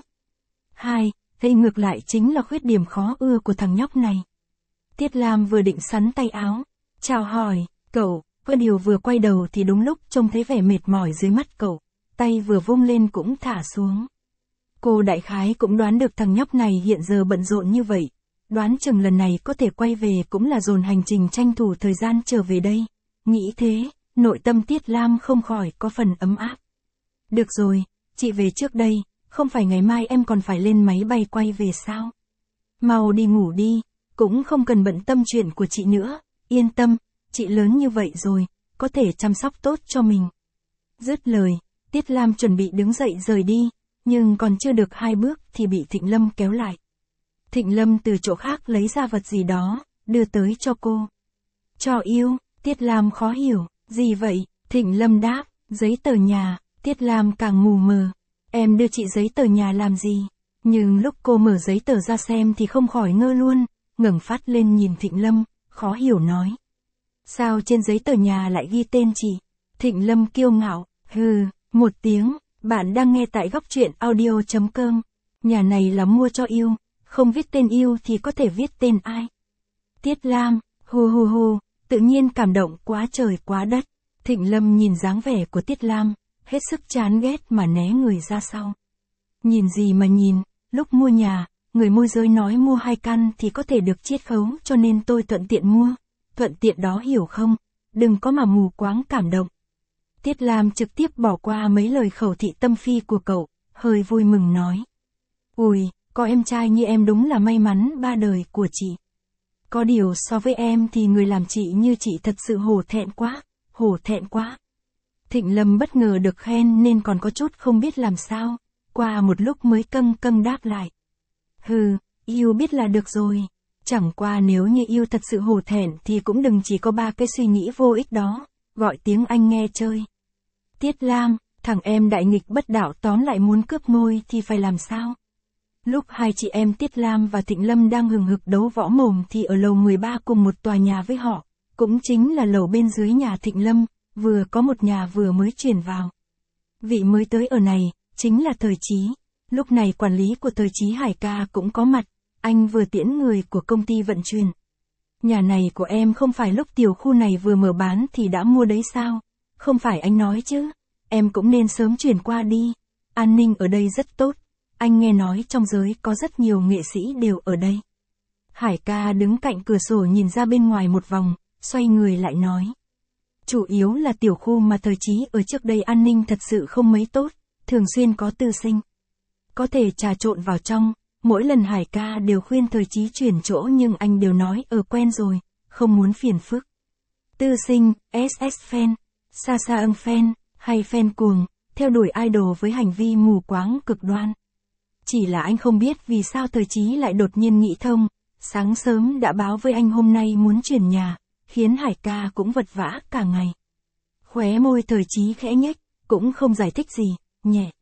Hai, đây ngược lại chính là khuyết điểm khó ưa của thằng nhóc này. Tiết Lam vừa định sắn tay áo, chào hỏi, cậu, có điều vừa quay đầu thì đúng lúc trông thấy vẻ mệt mỏi dưới mắt cậu, tay vừa vung lên cũng thả xuống. Cô đại khái cũng đoán được thằng nhóc này hiện giờ bận rộn như vậy, đoán chừng lần này có thể quay về cũng là dồn hành trình tranh thủ thời gian trở về đây. Nghĩ thế, nội tâm Tiết Lam không khỏi có phần ấm áp. Được rồi, chị về trước đây, không phải ngày mai em còn phải lên máy bay quay về sao? Mau đi ngủ đi, cũng không cần bận tâm chuyện của chị nữa, yên tâm, chị lớn như vậy rồi, có thể chăm sóc tốt cho mình. Dứt lời, Tiết Lam chuẩn bị đứng dậy rời đi, nhưng còn chưa được hai bước thì bị Thịnh Lâm kéo lại. Thịnh Lâm từ chỗ khác lấy ra vật gì đó, đưa tới cho cô. Cho yêu, Tiết Lam khó hiểu, gì vậy? Thịnh Lâm đáp, giấy tờ nhà. Tiết Lam càng mù mờ. Em đưa chị giấy tờ nhà làm gì? Nhưng lúc cô mở giấy tờ ra xem thì không khỏi ngơ luôn, ngẩng phát lên nhìn Thịnh Lâm, khó hiểu nói. Sao trên giấy tờ nhà lại ghi tên chị? Thịnh Lâm kiêu ngạo, hừ, một tiếng, bạn đang nghe tại góc truyện audio chấm com. Nhà này là mua cho yêu, không viết tên yêu thì có thể viết tên ai? Tiết Lam, hù hù hù, tự nhiên cảm động quá trời quá đất. Thịnh Lâm nhìn dáng vẻ của Tiết Lam, hết sức chán ghét mà né người ra sau. Nhìn gì mà nhìn, lúc mua nhà, người môi giới nói mua hai căn thì có thể được chiết khấu cho nên tôi thuận tiện mua. Thuận tiện đó hiểu không? Đừng có mà mù quáng cảm động. Tiết Lam trực tiếp bỏ qua mấy lời khẩu thị tâm phi của cậu, hơi vui mừng nói. Ui, có em trai như em đúng là may mắn ba đời của chị. Có điều so với em thì người làm chị như chị thật sự hổ thẹn quá, hổ thẹn quá. Thịnh Lâm bất ngờ được khen nên còn có chút không biết làm sao, qua một lúc mới câng câng đáp lại. Hừ, yêu biết là được rồi, chẳng qua nếu như yêu thật sự hổ thẹn thì cũng đừng chỉ có ba cái suy nghĩ vô ích đó, gọi tiếng Anh nghe chơi. Tiết Lam, thằng em đại nghịch bất đạo tóm lại muốn cướp ngôi thì phải làm sao? Lúc hai chị em Tiết Lam và Thịnh Lâm đang hừng hực đấu võ mồm thì ở lầu mười ba cùng một tòa nhà với họ, cũng chính là lầu bên dưới nhà Thịnh Lâm, vừa có một nhà vừa mới chuyển vào. Vị mới tới ở này, chính là Thời Chí. Lúc này quản lý của Thời Chí Hải ca cũng có mặt, anh vừa tiễn người của công ty vận chuyển. Nhà này của em không phải lúc tiểu khu này vừa mở bán thì đã mua đấy sao? Không phải anh nói chứ, em cũng nên sớm chuyển qua đi. An ninh ở đây rất tốt, anh nghe nói trong giới có rất nhiều nghệ sĩ đều ở đây. Hải ca đứng cạnh cửa sổ nhìn ra bên ngoài một vòng, xoay người lại nói. Chủ yếu là tiểu khu mà Thời Chí ở trước đây an ninh thật sự không mấy tốt, thường xuyên có tư sinh. Có thể trà trộn vào trong, mỗi lần Hải ca đều khuyên Thời Chí chuyển chỗ nhưng anh đều nói ở quen rồi, không muốn phiền phức. Tư sinh, ét ét fan, sa sa âng fan, hay fan cuồng, theo đuổi idol với hành vi mù quáng cực đoan. Chỉ là anh không biết vì sao Thời Chí lại đột nhiên nghĩ thông, sáng sớm đã báo với anh hôm nay muốn chuyển nhà, khiến Hải ca cũng vật vã cả ngày. Khóe môi Thời Chí khẽ nhếch, cũng không giải thích gì, nhẹ.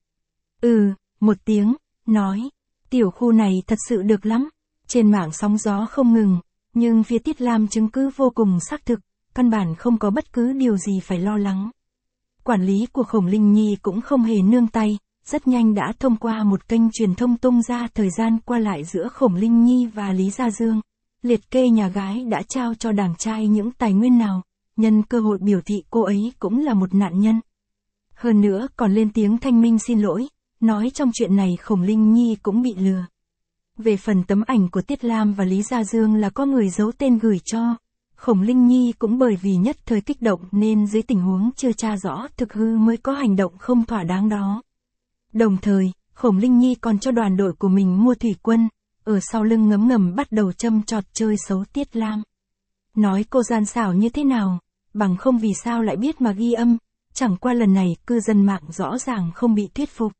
Ừ, một tiếng, nói, tiểu khu này thật sự được lắm, trên mạng sóng gió không ngừng, nhưng phía Tiết Lam chứng cứ vô cùng xác thực, căn bản không có bất cứ điều gì phải lo lắng. Quản lý của Khổng Linh Nhi cũng không hề nương tay, rất nhanh đã thông qua một kênh truyền thông tung ra thời gian qua lại giữa Khổng Linh Nhi và Lý Gia Dương, liệt kê nhà gái đã trao cho đàng trai những tài nguyên nào, nhân cơ hội biểu thị cô ấy cũng là một nạn nhân. Hơn nữa còn lên tiếng thanh minh xin lỗi, nói trong chuyện này Khổng Linh Nhi cũng bị lừa. Về phần tấm ảnh của Tiết Lam và Lý Gia Dương là có người giấu tên gửi cho, Khổng Linh Nhi cũng bởi vì nhất thời kích động nên dưới tình huống chưa tra rõ thực hư mới có hành động không thỏa đáng đó. Đồng thời, Khổng Linh Nhi còn cho đoàn đội của mình mua thủy quân, ở sau lưng ngấm ngầm bắt đầu châm chọt chơi xấu Tiết Lam. Nói cô gian xảo như thế nào, bằng không vì sao lại biết mà ghi âm, Chẳng qua lần này cư dân mạng rõ ràng không bị thuyết phục.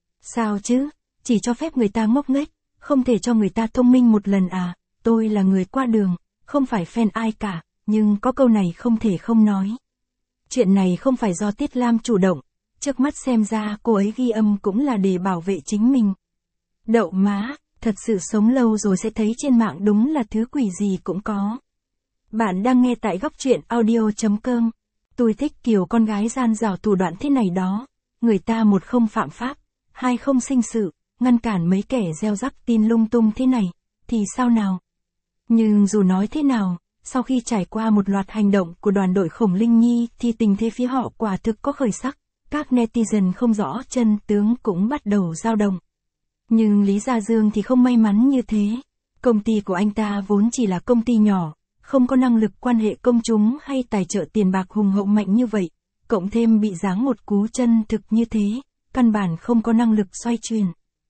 Sao chứ, chỉ cho phép người ta ngốc nghếch, không thể cho người ta thông minh một lần à, tôi là người qua đường, không phải fan ai cả, nhưng có câu này không thể không nói. Chuyện này không phải do Tiết Lam chủ động, trước mắt xem ra cô ấy ghi âm cũng là để bảo vệ chính mình. Đậu má, thật sự sống lâu rồi sẽ thấy trên mạng đúng là thứ quỷ gì cũng có. Bạn đang nghe tại góc truyện audio chấm com. Tôi thích kiểu con gái gian dảo thủ đoạn thế này đó. Người ta một không phạm pháp, hai không sinh sự, ngăn cản mấy kẻ gieo rắc tin lung tung thế này, thì sao nào? Nhưng dù nói thế nào, sau khi trải qua một loạt hành động của đoàn đội Khổng Linh Nhi thì tình thế phía họ quả thực có khởi sắc. Các netizen không rõ chân tướng cũng bắt đầu dao động. Nhưng Lý Gia Dương thì không may mắn như thế. Công ty của anh ta vốn chỉ là công ty nhỏ, không có năng lực quan hệ công chúng hay tài trợ tiền bạc hùng hậu mạnh như vậy, cộng thêm bị giáng một cú chân thực như thế, căn bản không có năng lực xoay chuyển.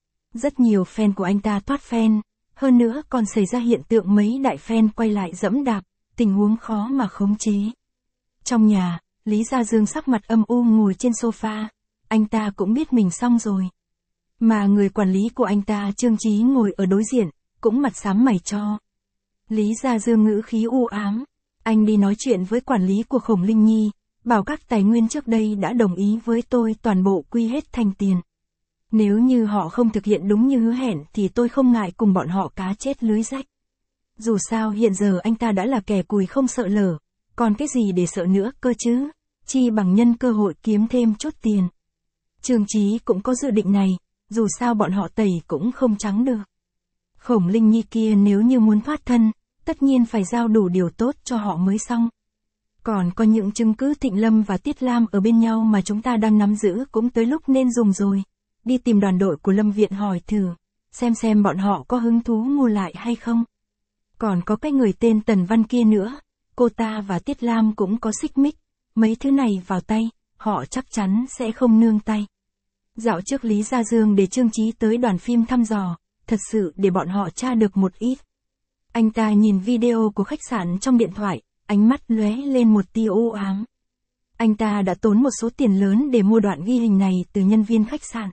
Rất nhiều fan của anh ta thoát fan, hơn nữa còn xảy ra hiện tượng mấy đại fan quay lại dẫm đạp, tình huống khó mà khống chế. Trong nhà, Lý Gia Dương sắc mặt âm u ngồi trên sofa, anh ta cũng biết mình xong rồi. Mà người quản lý của anh ta Trương Chí ngồi ở đối diện, cũng mặt xám mày cho. Lý Gia Dương ngữ khí u ám, anh đi nói chuyện với quản lý của Khổng Linh Nhi, bảo các tài nguyên trước đây đã đồng ý với tôi toàn bộ quy hết thành tiền. Nếu như họ không thực hiện đúng như hứa hẹn thì tôi không ngại cùng bọn họ cá chết lưới rách. Dù sao hiện giờ anh ta đã là kẻ cùi không sợ lở, còn cái gì để sợ nữa cơ chứ, chi bằng nhân cơ hội kiếm thêm chút tiền. Trương Chí cũng có dự định này, dù sao bọn họ tẩy cũng không trắng được. Khổng Linh Nhi kia nếu như muốn thoát thân, tất nhiên phải giao đủ điều tốt cho họ mới xong. Còn có những chứng cứ Thịnh Lâm và Tiết Lam ở bên nhau mà chúng ta đang nắm giữ cũng tới lúc nên dùng rồi. Đi tìm đoàn đội của Lâm Viện hỏi thử, xem xem bọn họ có hứng thú mua lại hay không. Còn có cái người tên Tần Văn kia nữa, cô ta và Tiết Lam cũng có xích mích, mấy thứ này vào tay, họ chắc chắn sẽ không nương tay. Dạo trước Lý Gia Dương để Trương Chí tới đoàn phim thăm dò, thật sự để bọn họ tra được một ít. Anh ta nhìn video của khách sạn trong điện thoại, ánh mắt lóe lên một tia u ám. Anh ta đã tốn một số tiền lớn để mua đoạn ghi hình này từ nhân viên khách sạn.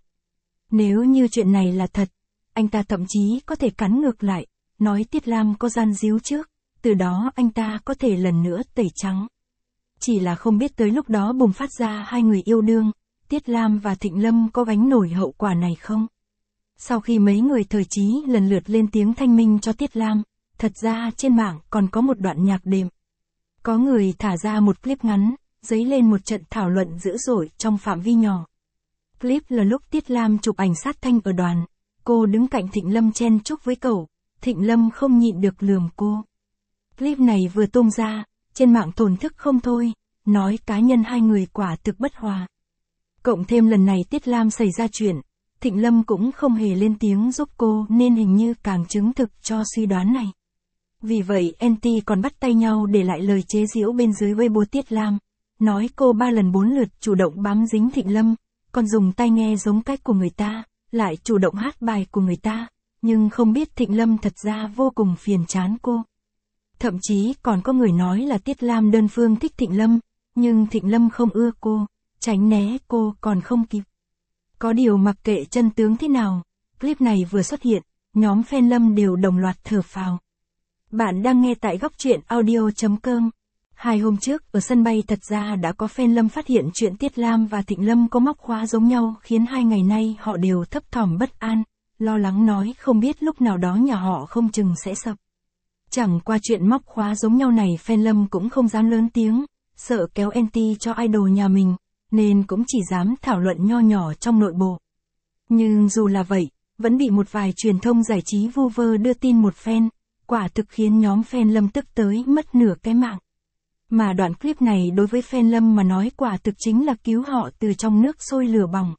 Nếu như chuyện này là thật, anh ta thậm chí có thể cắn ngược lại, nói Tiết Lam có gian díu trước, từ đó anh ta có thể lần nữa tẩy trắng. Chỉ là không biết tới lúc đó bùng phát ra hai người yêu đương, Tiết Lam và Thịnh Lâm có gánh nổi hậu quả này không? Sau khi mấy người thời trí lần lượt lên tiếng thanh minh cho Tiết Lam, thật ra trên mạng còn có một đoạn nhạc đệm. Có người thả ra một clip ngắn, dấy lên một trận thảo luận dữ dội trong phạm vi nhỏ. Clip là lúc Tiết Lam chụp ảnh sát thanh ở đoàn, cô đứng cạnh Thịnh Lâm chen chúc với cậu, Thịnh Lâm không nhịn được lườm cô. Clip này vừa tung ra, trên mạng thổn thức không thôi, nói cá nhân hai người quả thực bất hòa. Cộng thêm lần này Tiết Lam xảy ra chuyện, Thịnh Lâm cũng không hề lên tiếng giúp cô nên hình như càng chứng thực cho suy đoán này. Vì vậy anti còn bắt tay nhau để lại lời chế giễu bên dưới Weibo Tiết Lam, nói cô ba lần bốn lượt chủ động bám dính Thịnh Lâm, còn dùng tai nghe giống cách của người ta, lại chủ động hát bài của người ta, nhưng không biết Thịnh Lâm thật ra vô cùng phiền chán cô. Thậm chí còn có người nói là Tiết Lam đơn phương thích Thịnh Lâm, nhưng Thịnh Lâm không ưa cô, tránh né cô còn không kịp. Có điều mặc kệ chân tướng thế nào, clip này vừa xuất hiện, nhóm fan Lâm đều đồng loạt thở phào. Bạn đang nghe tại góc truyện audio chấm com. Hai hôm trước, ở sân bay thật ra đã có fan Lâm phát hiện chuyện Tiết Lam và Thịnh Lâm có móc khóa giống nhau khiến hai ngày nay họ đều thấp thỏm bất an, lo lắng nói không biết lúc nào đó nhà họ không chừng sẽ sập. Chẳng qua chuyện móc khóa giống nhau này fan Lâm cũng không dám lớn tiếng, sợ kéo anti cho idol nhà mình, nên cũng chỉ dám thảo luận nho nhỏ trong nội bộ. Nhưng dù là vậy, vẫn bị một vài truyền thông giải trí vu vơ đưa tin một fan, quả thực khiến nhóm fan Lâm tức tới mất nửa cái mạng. Mà đoạn clip này đối với fan Lâm mà nói quả thực chính là cứu họ từ trong nước sôi lửa bỏng.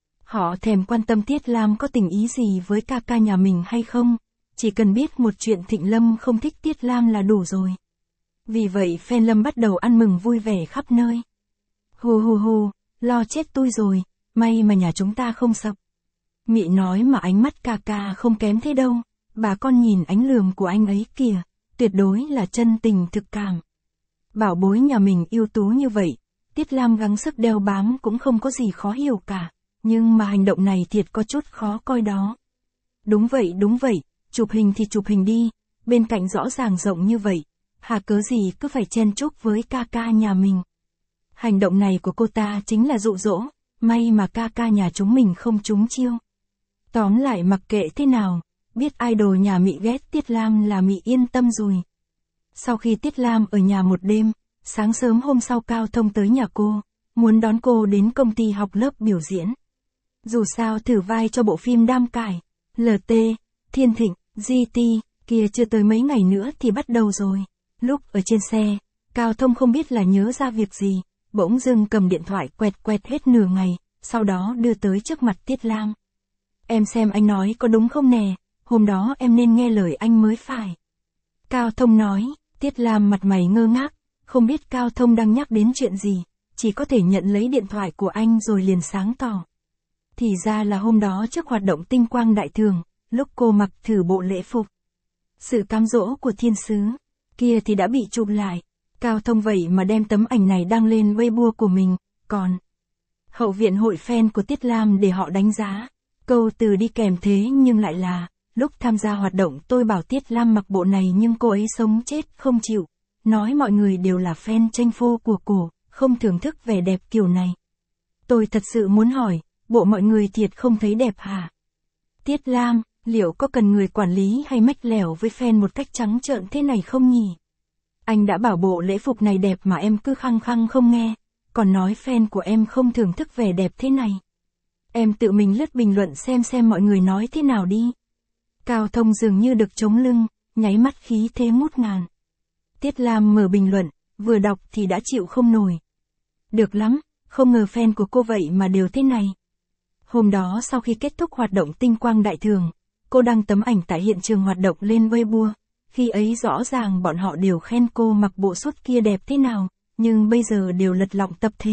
Họ thèm quan tâm Tiết Lam có tình ý gì với ca ca nhà mình hay không, chỉ cần biết một chuyện Thịnh Lâm không thích Tiết Lam là đủ rồi. Vì vậy fan Lâm bắt đầu ăn mừng vui vẻ khắp nơi. Hù hù hù, lo chết tôi rồi, may mà nhà chúng ta không sập. Mị nói mà ánh mắt ca ca không kém thế đâu, bà con nhìn ánh lườm của anh ấy kìa, tuyệt đối là chân tình thực cảm. Bảo bối nhà mình ưu tú như vậy, Tiết Lam gắng sức đeo bám cũng không có gì khó hiểu cả, nhưng mà hành động này thiệt có chút khó coi đó. Đúng vậy đúng vậy, chụp hình thì chụp hình đi, bên cạnh rõ ràng rộng như vậy, hà cớ gì cứ phải chen chúc với ca ca nhà mình. Hành động này của cô ta chính là dụ dỗ, may mà ca ca nhà chúng mình không trúng chiêu. Tóm lại mặc kệ thế nào, biết idol nhà Mị ghét Tiết Lam là Mị yên tâm rồi. Sau khi Tiết Lam ở nhà một đêm, sáng sớm hôm sau Cao Thông tới nhà cô, muốn đón cô đến công ty học lớp biểu diễn. Dù sao thử vai cho bộ phim Đam Cải, lờ tê, Thiên Thịnh, giê tê, kia chưa tới mấy ngày nữa thì bắt đầu rồi. Lúc ở trên xe, Cao Thông không biết là nhớ ra việc gì, bỗng dưng cầm điện thoại quẹt quẹt hết nửa ngày, sau đó đưa tới trước mặt Tiết Lam. Em xem anh nói có đúng không nè, hôm đó em nên nghe lời anh mới phải. Cao Thông nói, Tiết Lam mặt mày ngơ ngác, không biết Cao Thông đang nhắc đến chuyện gì, chỉ có thể nhận lấy điện thoại của anh rồi liền sáng tỏ. Thì ra là hôm đó trước hoạt động Tinh Quang Đại Thường, lúc cô mặc thử bộ lễ phục. Sự cám dỗ của thiên sứ, kia thì đã bị chụp lại. Cao Thông vậy mà đem tấm ảnh này đăng lên Weibo của mình, còn hậu viện hội fan của Tiết Lam để họ đánh giá. Câu từ đi kèm thế nhưng lại là, lúc tham gia hoạt động tôi bảo Tiết Lam mặc bộ này nhưng cô ấy sống chết không chịu. Nói mọi người đều là fan tranh phô của cô, không thưởng thức vẻ đẹp kiểu này. Tôi thật sự muốn hỏi, bộ mọi người thiệt không thấy đẹp hả? Tiết Lam, liệu có cần người quản lý hay mách lẻo với fan một cách trắng trợn thế này không nhỉ? Anh đã bảo bộ lễ phục này đẹp mà em cứ khăng khăng không nghe, còn nói fan của em không thưởng thức vẻ đẹp thế này. Em tự mình lướt bình luận xem xem mọi người nói thế nào đi. Cao Thông dường như được chống lưng, nháy mắt khí thế ngút ngàn. Tiết Lam mở bình luận, vừa đọc thì đã chịu không nổi. Được lắm, không ngờ fan của cô vậy mà đều thế này. Hôm đó sau khi kết thúc hoạt động Tinh Quang Đại Thường, cô đăng tấm ảnh tại hiện trường hoạt động lên Weibo. Khi ấy rõ ràng bọn họ đều khen cô mặc bộ suit kia đẹp thế nào, nhưng bây giờ đều lật lọng tập thể.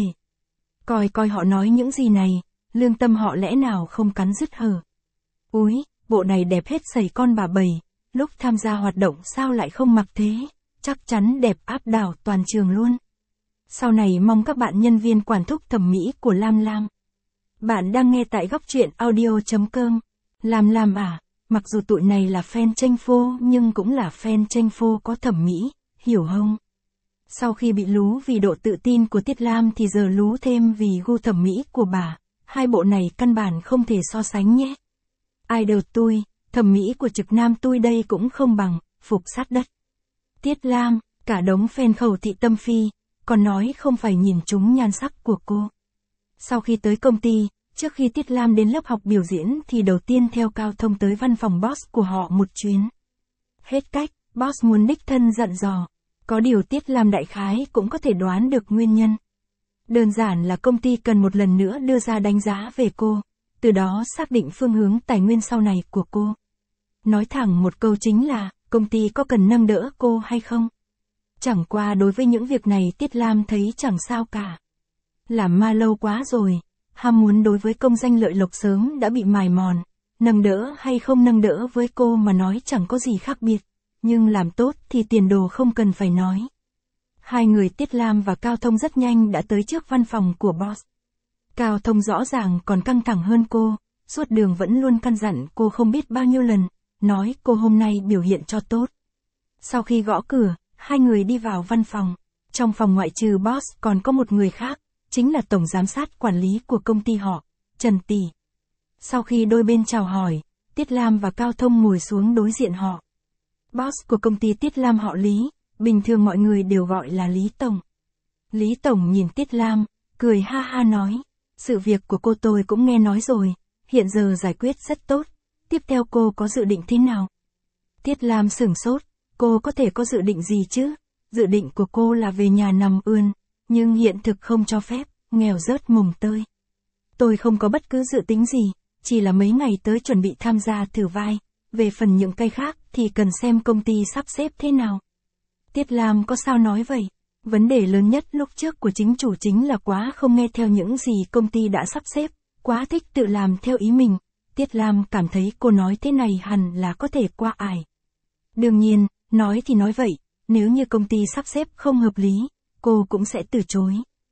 Coi coi họ nói những gì này, lương tâm họ lẽ nào không cắn rứt hở. Úi, bộ này đẹp hết sẩy con bà bầy, lúc tham gia hoạt động sao lại không mặc thế, chắc chắn đẹp áp đảo toàn trường luôn. Sau này mong các bạn nhân viên quản thúc thẩm mỹ của Lam Lam. Bạn đang nghe tại góc truyện audio chấm com. Lam Lam à, mặc dù tụi này là fan tranh phô nhưng cũng là fan tranh phô có thẩm mỹ, hiểu không? Sau khi bị lú vì độ tự tin của Tiết Lam thì giờ lú thêm vì gu thẩm mỹ của bà. Hai bộ này căn bản không thể so sánh nhé. Idol tôi, thẩm mỹ của trực nam tôi đây cũng không bằng, phục sát đất. Tiết Lam, cả đống fan khẩu thị tâm phi, còn nói không phải nhìn chúng nhan sắc của cô. Sau khi tới công ty, trước khi Tiết Lam đến lớp học biểu diễn thì đầu tiên theo Cao Thông tới văn phòng boss của họ một chuyến. Hết cách, boss muốn đích thân dặn dò. Có điều Tiết Lam đại khái cũng có thể đoán được nguyên nhân. Đơn giản là công ty cần một lần nữa đưa ra đánh giá về cô, từ đó xác định phương hướng tài nguyên sau này của cô. Nói thẳng một câu chính là, công ty có cần nâng đỡ cô hay không? Chẳng qua đối với những việc này Tiết Lam thấy chẳng sao cả. Làm ma lâu quá rồi, ham muốn đối với công danh lợi lộc sớm đã bị mài mòn, nâng đỡ hay không nâng đỡ với cô mà nói chẳng có gì khác biệt, nhưng làm tốt thì tiền đồ không cần phải nói. Hai người Tiết Lam và Cao Thông rất nhanh đã tới trước văn phòng của boss. Cao Thông rõ ràng còn căng thẳng hơn cô, suốt đường vẫn luôn căn dặn cô không biết bao nhiêu lần, nói cô hôm nay biểu hiện cho tốt. Sau khi gõ cửa, hai người đi vào văn phòng. Trong phòng ngoại trừ boss còn có một người khác, chính là tổng giám sát quản lý của công ty họ, Trần Tỷ. Sau khi đôi bên chào hỏi, Tiết Lam và Cao Thông ngồi xuống đối diện họ. Boss của công ty Tiết Lam họ Lý, bình thường mọi người đều gọi là Lý Tổng. Lý Tổng nhìn Tiết Lam, cười ha ha nói, sự việc của cô tôi cũng nghe nói rồi, hiện giờ giải quyết rất tốt, tiếp theo cô có dự định thế nào? Tiết Lam sửng sốt, cô có thể có dự định gì chứ? Dự định của cô là về nhà nằm ươn, nhưng hiện thực không cho phép, nghèo rớt mồng tơi. Tôi không có bất cứ dự tính gì, chỉ là mấy ngày tới chuẩn bị tham gia thử vai, về phần những cái khác thì cần xem công ty sắp xếp thế nào. Tiết Lam có sao nói vậy? Vấn đề lớn nhất lúc trước của chính chủ chính là quá không nghe theo những gì công ty đã sắp xếp, quá thích tự làm theo ý mình. Tiết Lam cảm thấy cô nói thế này hẳn là có thể qua ải. Đương nhiên, nói thì nói vậy, nếu như công ty sắp xếp không hợp lý, cô cũng sẽ từ chối.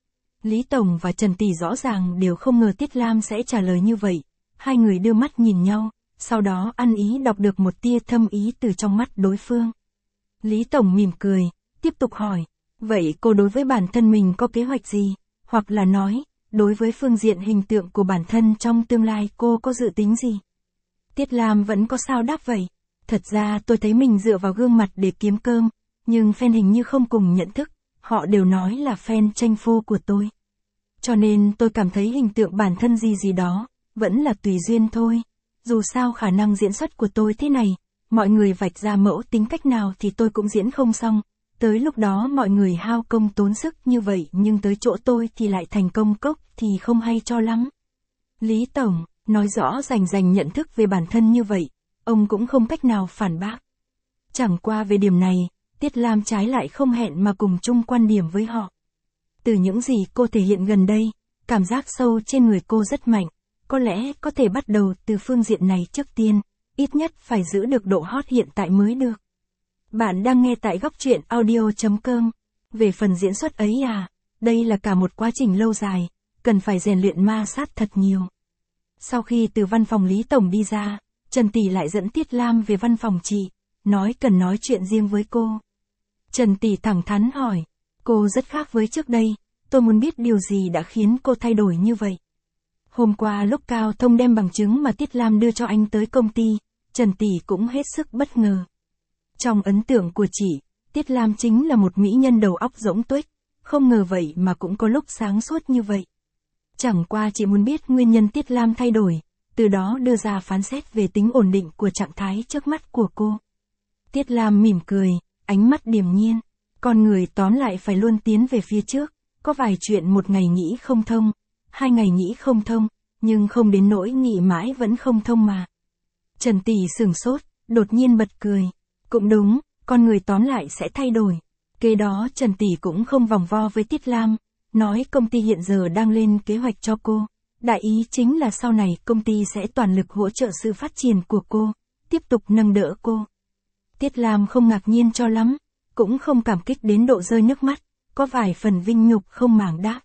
Lý Tổng và Trần Tỷ rõ ràng đều không ngờ Tiết Lam sẽ trả lời như vậy. Hai người đưa mắt nhìn nhau, sau đó ăn ý đọc được một tia thâm ý từ trong mắt đối phương. Lý Tổng mỉm cười, tiếp tục hỏi, vậy cô đối với bản thân mình có kế hoạch gì? Hoặc là nói, đối với phương diện hình tượng của bản thân trong tương lai cô có dự tính gì? Tiết Lam vẫn có sao đáp vậy. Thật ra tôi thấy mình dựa vào gương mặt để kiếm cơm, nhưng fan hình như không cùng nhận thức, họ đều nói là fan tranh phô của tôi. Cho nên tôi cảm thấy hình tượng bản thân gì gì đó, vẫn là tùy duyên thôi. Dù sao khả năng diễn xuất của tôi thế này, mọi người vạch ra mẫu tính cách nào thì tôi cũng diễn không xong. Tới lúc đó mọi người hao công tốn sức như vậy nhưng tới chỗ tôi thì lại thành công cốc thì không hay cho lắm. Lý Tổng, nói rõ rành rành nhận thức về bản thân như vậy, ông cũng không cách nào phản bác. Chẳng qua về điểm này, Tiết Lam trái lại không hẹn mà cùng chung quan điểm với họ. Từ những gì cô thể hiện gần đây, cảm giác sâu trên người cô rất mạnh, có lẽ có thể bắt đầu từ phương diện này trước tiên, ít nhất phải giữ được độ hot hiện tại mới được. Bạn đang nghe tại góc truyện audio chấm com. Về phần diễn xuất ấy à, đây là cả một quá trình lâu dài, cần phải rèn luyện ma sát thật nhiều. Sau khi từ văn phòng Lý Tổng đi ra, Trần Tỷ lại dẫn Tiết Lam về văn phòng chị, nói cần nói chuyện riêng với cô. Trần Tỷ thẳng thắn hỏi, cô rất khác với trước đây, tôi muốn biết điều gì đã khiến cô thay đổi như vậy. Hôm qua lúc Cao Thông đem bằng chứng mà Tiết Lam đưa cho anh tới công ty, Trần Tỷ cũng hết sức bất ngờ. Trong ấn tượng của chị, Tiết Lam chính là một mỹ nhân đầu óc rỗng tuếch, không ngờ vậy mà cũng có lúc sáng suốt như vậy. Chẳng qua chị muốn biết nguyên nhân Tiết Lam thay đổi, từ đó đưa ra phán xét về tính ổn định của trạng thái trước mắt của cô. Tiết Lam mỉm cười, ánh mắt điềm nhiên, con người tóm lại phải luôn tiến về phía trước, có vài chuyện một ngày nghĩ không thông, hai ngày nghĩ không thông, nhưng không đến nỗi nghĩ mãi vẫn không thông mà. Trần Tỷ sửng sốt, đột nhiên bật cười. Cũng đúng, con người tóm lại sẽ thay đổi. Kế đó Trần Tỷ cũng không vòng vo với Tiết Lam, nói công ty hiện giờ đang lên kế hoạch cho cô. Đại ý chính là sau này công ty sẽ toàn lực hỗ trợ sự phát triển của cô, tiếp tục nâng đỡ cô. Tiết Lam không ngạc nhiên cho lắm, cũng không cảm kích đến độ rơi nước mắt, có vài phần vinh nhục không màng đáp.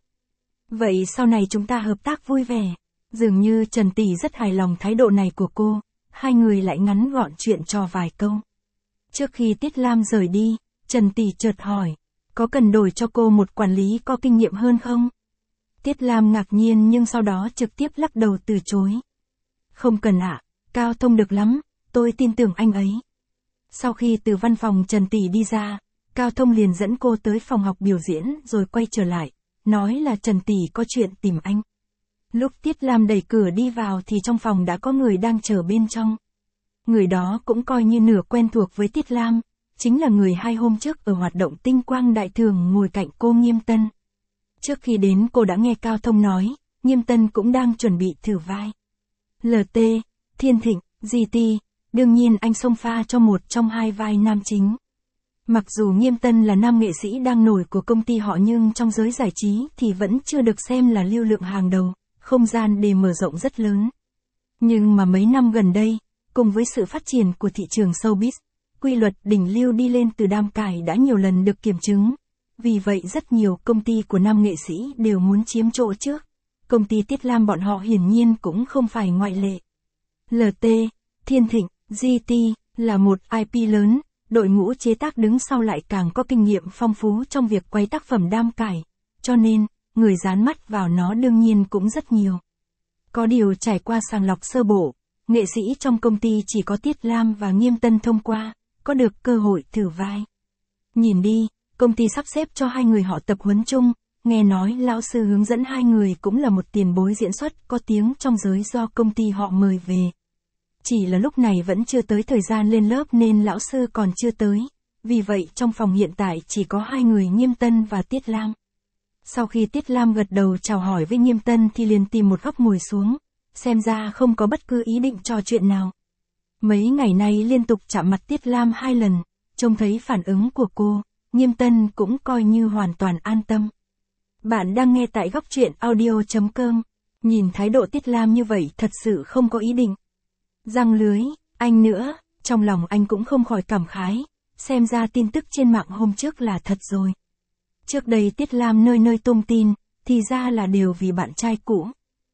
Vậy sau này chúng ta hợp tác vui vẻ. Dường như Trần Tỷ rất hài lòng thái độ này của cô, hai người lại ngắn gọn chuyện cho vài câu. Trước khi Tiết Lam rời đi, Trần Tỷ chợt hỏi, có cần đổi cho cô một quản lý có kinh nghiệm hơn không? Tiết Lam ngạc nhiên nhưng sau đó trực tiếp lắc đầu từ chối. Không cần ạ, Cao Thông được lắm, tôi tin tưởng anh ấy. Sau khi từ văn phòng Trần Tỷ đi ra, Cao Thông liền dẫn cô tới phòng học biểu diễn rồi quay trở lại, nói là Trần Tỷ có chuyện tìm anh. Lúc Tiết Lam đẩy cửa đi vào thì trong phòng đã có người đang chờ bên trong. Người đó cũng coi như nửa quen thuộc với Tiết Lam, chính là người hai hôm trước ở hoạt động Tinh Quang Đại Thường ngồi cạnh cô Nghiêm Tân. Trước khi đến cô đã nghe Cao Thông nói, Nghiêm Tân cũng đang chuẩn bị thử vai. lờ tê, Thiên Thịnh, giê tê, đương nhiên anh xông pha cho một trong hai vai nam chính. Mặc dù Nghiêm Tân là nam nghệ sĩ đang nổi của công ty họ nhưng trong giới giải trí thì vẫn chưa được xem là lưu lượng hàng đầu, không gian để mở rộng rất lớn. Nhưng mà mấy năm gần đây, cùng với sự phát triển của thị trường showbiz, quy luật đỉnh lưu đi lên từ đám cải đã nhiều lần được kiểm chứng. Vì vậy rất nhiều công ty của nam nghệ sĩ đều muốn chiếm chỗ trước. Công ty Tiết Lam bọn họ hiển nhiên cũng không phải ngoại lệ. lờ tê, Thiên Thịnh, giê tê là một i pê lớn, đội ngũ chế tác đứng sau lại càng có kinh nghiệm phong phú trong việc quay tác phẩm đam cải, cho nên, người dán mắt vào nó đương nhiên cũng rất nhiều. Có điều trải qua sàng lọc sơ bộ, nghệ sĩ trong công ty chỉ có Tiết Lam và Nghiêm Tân thông qua, có được cơ hội thử vai. Nhìn đi, công ty sắp xếp cho hai người họ tập huấn chung, nghe nói lão sư hướng dẫn hai người cũng là một tiền bối diễn xuất có tiếng trong giới do công ty họ mời về. Chỉ là lúc này vẫn chưa tới thời gian lên lớp nên lão sư còn chưa tới, vì vậy trong phòng hiện tại chỉ có hai người Nghiêm Tân và Tiết Lam. Sau khi Tiết Lam gật đầu chào hỏi với Nghiêm Tân thì liền tìm một góc ngồi xuống, xem ra không có bất cứ ý định trò chuyện nào. Mấy ngày nay liên tục chạm mặt Tiết Lam hai lần, trông thấy phản ứng của cô, Nghiêm Tân cũng coi như hoàn toàn an tâm. Bạn đang nghe tại góc truyện audio chấm com, nhìn thái độ Tiết Lam như vậy thật sự không có ý định giăng lưới, anh nữa, trong lòng anh cũng không khỏi cảm khái, xem ra tin tức trên mạng hôm trước là thật rồi. Trước đây Tiết Lam nơi nơi tung tin, thì ra là đều vì bạn trai cũ.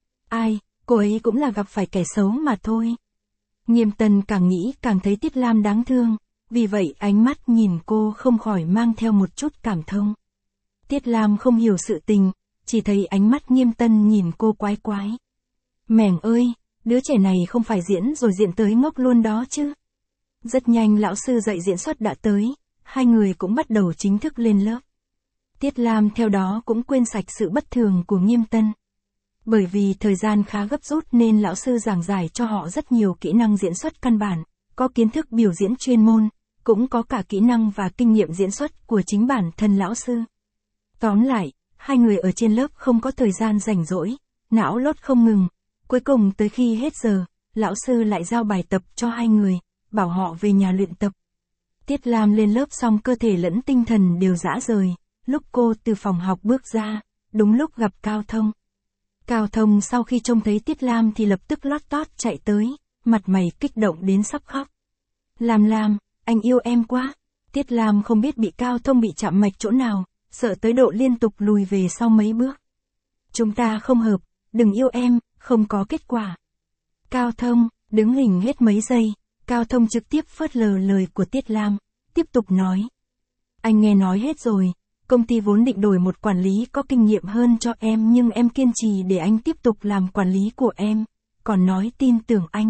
Ai, cô ấy cũng là gặp phải kẻ xấu mà thôi. Nghiêm Tân càng nghĩ càng thấy Tiết Lam đáng thương, vì vậy ánh mắt nhìn cô không khỏi mang theo một chút cảm thông. Tiết Lam không hiểu sự tình, chỉ thấy ánh mắt Nghiêm Tân nhìn cô quái quái. Mèng ơi, đứa trẻ này không phải diễn rồi diễn tới ngốc luôn đó chứ. Rất nhanh lão sư dạy diễn xuất đã tới, hai người cũng bắt đầu chính thức lên lớp. Tiết Lam theo đó cũng quên sạch sự bất thường của Nghiêm Tân. Bởi vì thời gian khá gấp rút nên lão sư giảng giải cho họ rất nhiều kỹ năng diễn xuất căn bản, có kiến thức biểu diễn chuyên môn, cũng có cả kỹ năng và kinh nghiệm diễn xuất của chính bản thân lão sư. Tóm lại, hai người ở trên lớp không có thời gian rảnh rỗi, não lốt không ngừng. Cuối cùng tới khi hết giờ, lão sư lại giao bài tập cho hai người, bảo họ về nhà luyện tập. Tiết Lam lên lớp xong cơ thể lẫn tinh thần đều rã rời, lúc cô từ phòng học bước ra, đúng lúc gặp Cao Thông. Cao Thông sau khi trông thấy Tiết Lam thì lập tức lót tót chạy tới, mặt mày kích động đến sắp khóc. Lam Lam, anh yêu em quá. Tiết Lam không biết bị Cao Thông bị chạm mạch chỗ nào, sợ tới độ liên tục lùi về sau mấy bước. Chúng ta không hợp, đừng yêu em, không có kết quả. Cao Thông, đứng hình hết mấy giây, Cao Thông trực tiếp phớt lờ lời của Tiết Lam, tiếp tục nói. Anh nghe nói hết rồi, công ty vốn định đổi một quản lý có kinh nghiệm hơn cho em nhưng em kiên trì để anh tiếp tục làm quản lý của em, còn nói tin tưởng anh.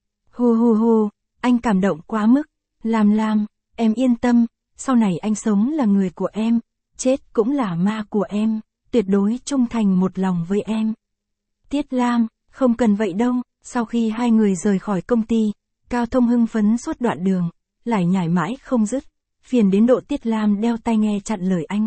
Hù hù hù, anh cảm động quá mức. Lam Lam, em yên tâm, sau này anh sống là người của em, chết cũng là ma của em, tuyệt đối trung thành một lòng với em. Tiết Lam, không cần vậy đâu. Sau khi hai người rời khỏi công ty, Cao Thông hưng phấn suốt đoạn đường, lải nhải mãi không dứt, phiền đến độ Tiết Lam đeo tai nghe chặn lời anh.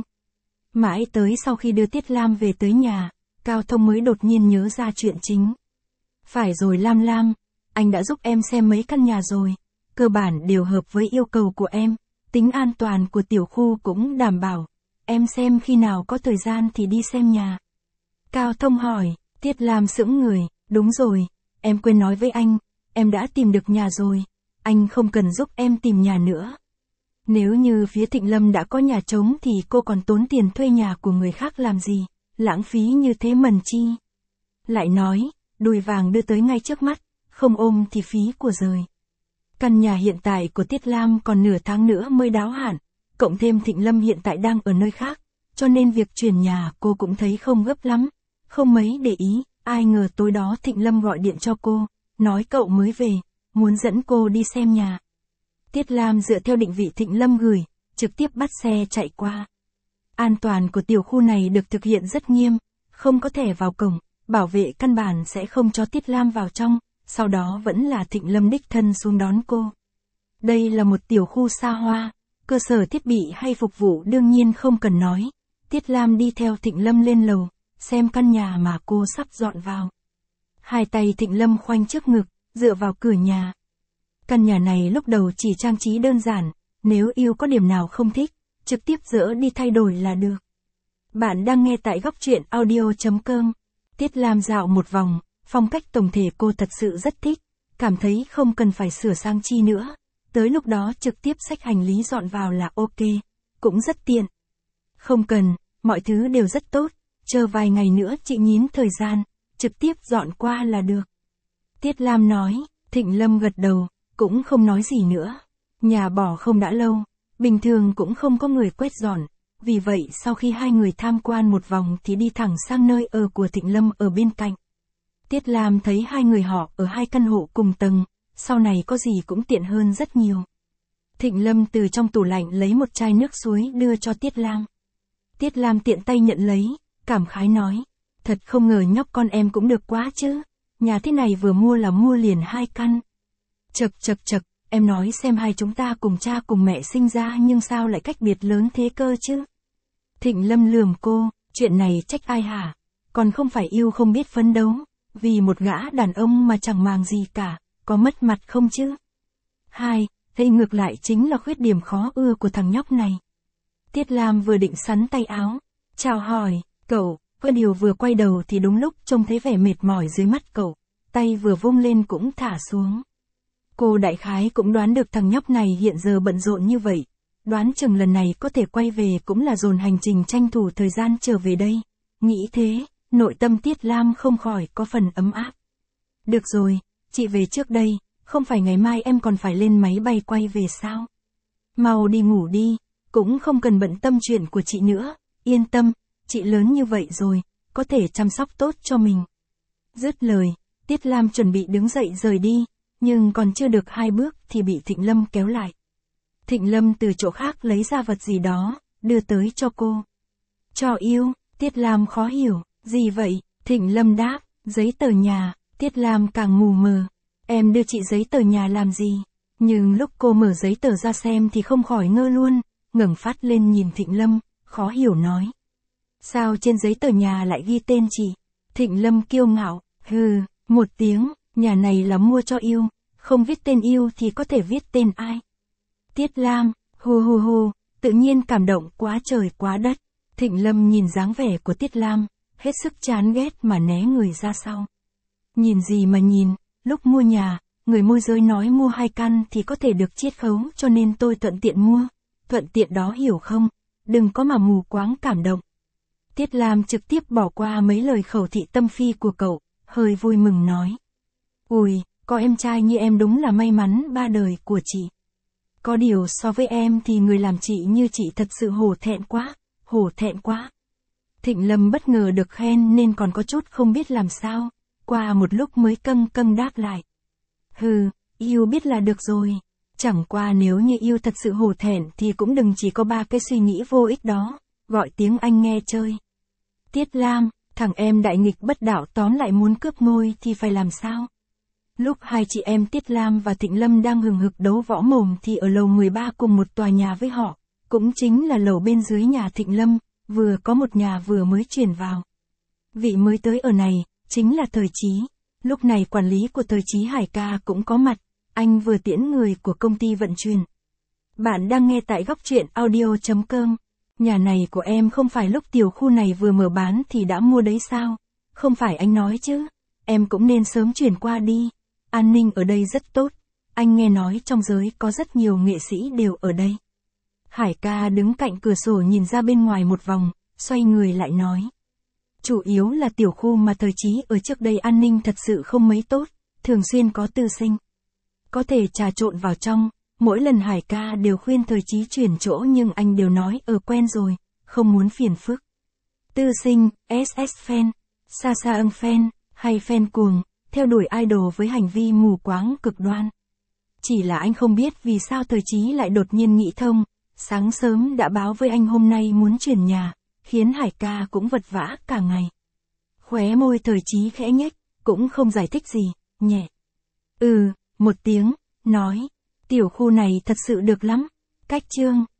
Mãi tới sau khi đưa Tiết Lam về tới nhà, Cao Thông mới đột nhiên nhớ ra chuyện chính. Phải rồi Lam Lam, anh đã giúp em xem mấy căn nhà rồi, cơ bản đều hợp với yêu cầu của em, tính an toàn của tiểu khu cũng đảm bảo, em xem khi nào có thời gian thì đi xem nhà. Cao Thông hỏi, Tiết Lam sững người, đúng rồi, em quên nói với anh, em đã tìm được nhà rồi, anh không cần giúp em tìm nhà nữa. Nếu như phía Thịnh Lâm đã có nhà trống thì cô còn tốn tiền thuê nhà của người khác làm gì, lãng phí như thế mần chi. Lại nói, đùi vàng đưa tới ngay trước mắt, không ôm thì phí của rời. Căn nhà hiện tại của Tiết Lam còn nửa tháng nữa mới đáo hạn, cộng thêm Thịnh Lâm hiện tại đang ở nơi khác, cho nên việc chuyển nhà cô cũng thấy không gấp lắm, không mấy để ý, ai ngờ tối đó Thịnh Lâm gọi điện cho cô, nói cậu mới về, muốn dẫn cô đi xem nhà. Tiết Lam dựa theo định vị Thịnh Lâm gửi, trực tiếp bắt xe chạy qua. An toàn của tiểu khu này được thực hiện rất nghiêm, không có thẻ vào cổng, bảo vệ căn bản sẽ không cho Tiết Lam vào trong, sau đó vẫn là Thịnh Lâm đích thân xuống đón cô. Đây là một tiểu khu xa hoa, cơ sở thiết bị hay phục vụ đương nhiên không cần nói. Tiết Lam đi theo Thịnh Lâm lên lầu, xem căn nhà mà cô sắp dọn vào. Hai tay Thịnh Lâm khoanh trước ngực, dựa vào cửa nhà. Căn nhà này lúc đầu chỉ trang trí đơn giản, nếu yêu có điểm nào không thích, trực tiếp dỡ đi thay đổi là được. Bạn đang nghe tại góc truyện audio chấm com. Tiết Lam dạo một vòng, phong cách tổng thể cô thật sự rất thích, cảm thấy không cần phải sửa sang chi nữa. Tới lúc đó trực tiếp xách hành lý dọn vào là ok, cũng rất tiện. Không cần, mọi thứ đều rất tốt, chờ vài ngày nữa chị nhín thời gian, trực tiếp dọn qua là được. Tiết Lam nói, Thịnh Lâm gật đầu, cũng không nói gì nữa. Nhà bỏ không đã lâu, bình thường cũng không có người quét dọn, vì vậy sau khi hai người tham quan một vòng thì đi thẳng sang nơi ở của Thịnh Lâm ở bên cạnh. Tiết Lam thấy hai người họ ở hai căn hộ cùng tầng, sau này có gì cũng tiện hơn rất nhiều. Thịnh Lâm từ trong tủ lạnh lấy một chai nước suối đưa cho Tiết Lam. Tiết Lam tiện tay nhận lấy, cảm khái nói, thật không ngờ nhóc con em cũng được quá chứ, nhà thế này vừa mua là mua liền hai căn. Chật chật chật, em nói xem hai chúng ta cùng cha cùng mẹ sinh ra nhưng sao lại cách biệt lớn thế cơ chứ. Thịnh Lâm lườm cô, chuyện này trách ai hả, còn không phải yêu không biết phấn đấu, vì một gã đàn ông mà chẳng màng gì cả, có mất mặt không chứ. Hai, đây ngược lại chính là khuyết điểm khó ưa của thằng nhóc này. Tiết Lam vừa định sắn tay áo, chào hỏi, cậu, có điều vừa quay đầu thì đúng lúc trông thấy vẻ mệt mỏi dưới mắt cậu, tay vừa vung lên cũng thả xuống. Cô đại khái cũng đoán được thằng nhóc này hiện giờ bận rộn như vậy, đoán chừng lần này có thể quay về cũng là dồn hành trình tranh thủ thời gian trở về đây. Nghĩ thế, nội tâm Tiết Lam không khỏi có phần ấm áp. Được rồi, chị về trước đây, không phải ngày mai em còn phải lên máy bay quay về sao? Mau đi ngủ đi, cũng không cần bận tâm chuyện của chị nữa, yên tâm, chị lớn như vậy rồi, có thể chăm sóc tốt cho mình. Dứt lời, Tiết Lam chuẩn bị đứng dậy rời đi, nhưng còn chưa được hai bước thì bị Thịnh Lâm kéo lại. Thịnh Lâm từ chỗ khác lấy ra vật gì đó, đưa tới cho cô. Cho yêu, Tiết Lam khó hiểu, gì vậy? Thịnh Lâm đáp, giấy tờ nhà. Tiết Lam càng mù mờ. Em đưa chị giấy tờ nhà làm gì? Nhưng lúc cô mở giấy tờ ra xem thì không khỏi ngơ luôn, ngẩng phát lên nhìn Thịnh Lâm, khó hiểu nói. Sao trên giấy tờ nhà lại ghi tên chị? Thịnh Lâm kiêu ngạo, hừ, một tiếng, nhà này là mua cho yêu, không viết tên yêu thì có thể viết tên ai? Tiết Lam, hù hù hù, tự nhiên cảm động quá trời quá đất. Thịnh Lâm nhìn dáng vẻ của Tiết Lam, hết sức chán ghét mà né người ra sau. Nhìn gì mà nhìn, lúc mua nhà, người môi giới nói mua hai căn thì có thể được chiết khấu cho nên tôi thuận tiện mua. Thuận tiện đó hiểu không? Đừng có mà mù quáng cảm động. Tiết Lam trực tiếp bỏ qua mấy lời khẩu thị tâm phi của cậu, hơi vui mừng nói. Ui, có em trai như em đúng là may mắn ba đời của chị. Có điều so với em thì người làm chị như chị thật sự hổ thẹn quá, hổ thẹn quá. Thịnh Lâm bất ngờ được khen nên còn có chút không biết làm sao, qua một lúc mới câng câng đáp lại. Hừ, yêu biết là được rồi, chẳng qua nếu như yêu thật sự hổ thẹn thì cũng đừng chỉ có ba cái suy nghĩ vô ích đó, gọi tiếng Anh nghe chơi. Tiết Lam, thằng em đại nghịch bất đạo tóm lại muốn cướp ngôi thì phải làm sao? Lúc hai chị em Tiết Lam và Thịnh Lâm đang hừng hực đấu võ mồm thì ở lầu mười ba cùng một tòa nhà với họ, cũng chính là lầu bên dưới nhà Thịnh Lâm, vừa có một nhà vừa mới chuyển vào. Vị mới tới ở này, chính là Thời Chí. Lúc này quản lý của Thời Chí Hải ca cũng có mặt, anh vừa tiễn người của công ty vận chuyển. Bạn đang nghe tại góc truyện audio chấm com. Nhà này của em không phải lúc tiểu khu này vừa mở bán thì đã mua đấy sao? Không phải anh nói chứ, em cũng nên sớm chuyển qua đi. An ninh ở đây rất tốt, anh nghe nói trong giới có rất nhiều nghệ sĩ đều ở đây. Hải ca đứng cạnh cửa sổ nhìn ra bên ngoài một vòng, xoay người lại nói. Chủ yếu là tiểu khu mà Thời Chí ở trước đây an ninh thật sự không mấy tốt, thường xuyên có tư sinh. Có thể trà trộn vào trong, mỗi lần Hải ca đều khuyên Thời Chí chuyển chỗ nhưng anh đều nói ở quen rồi, không muốn phiền phức. Tư sinh, ét ét fan, xa xa ưng fan, hay fan cuồng, theo đuổi idol với hành vi mù quáng cực đoan. Chỉ là anh không biết vì sao Thời Chí lại đột nhiên nghĩ thông, sáng sớm đã báo với anh hôm nay muốn chuyển nhà, khiến Hải ca cũng vật vã cả ngày. Khóe môi Thời Chí khẽ nhếch, cũng không giải thích gì, nhẹ. Ừ, một tiếng, nói, tiểu khu này thật sự được lắm, cách chương.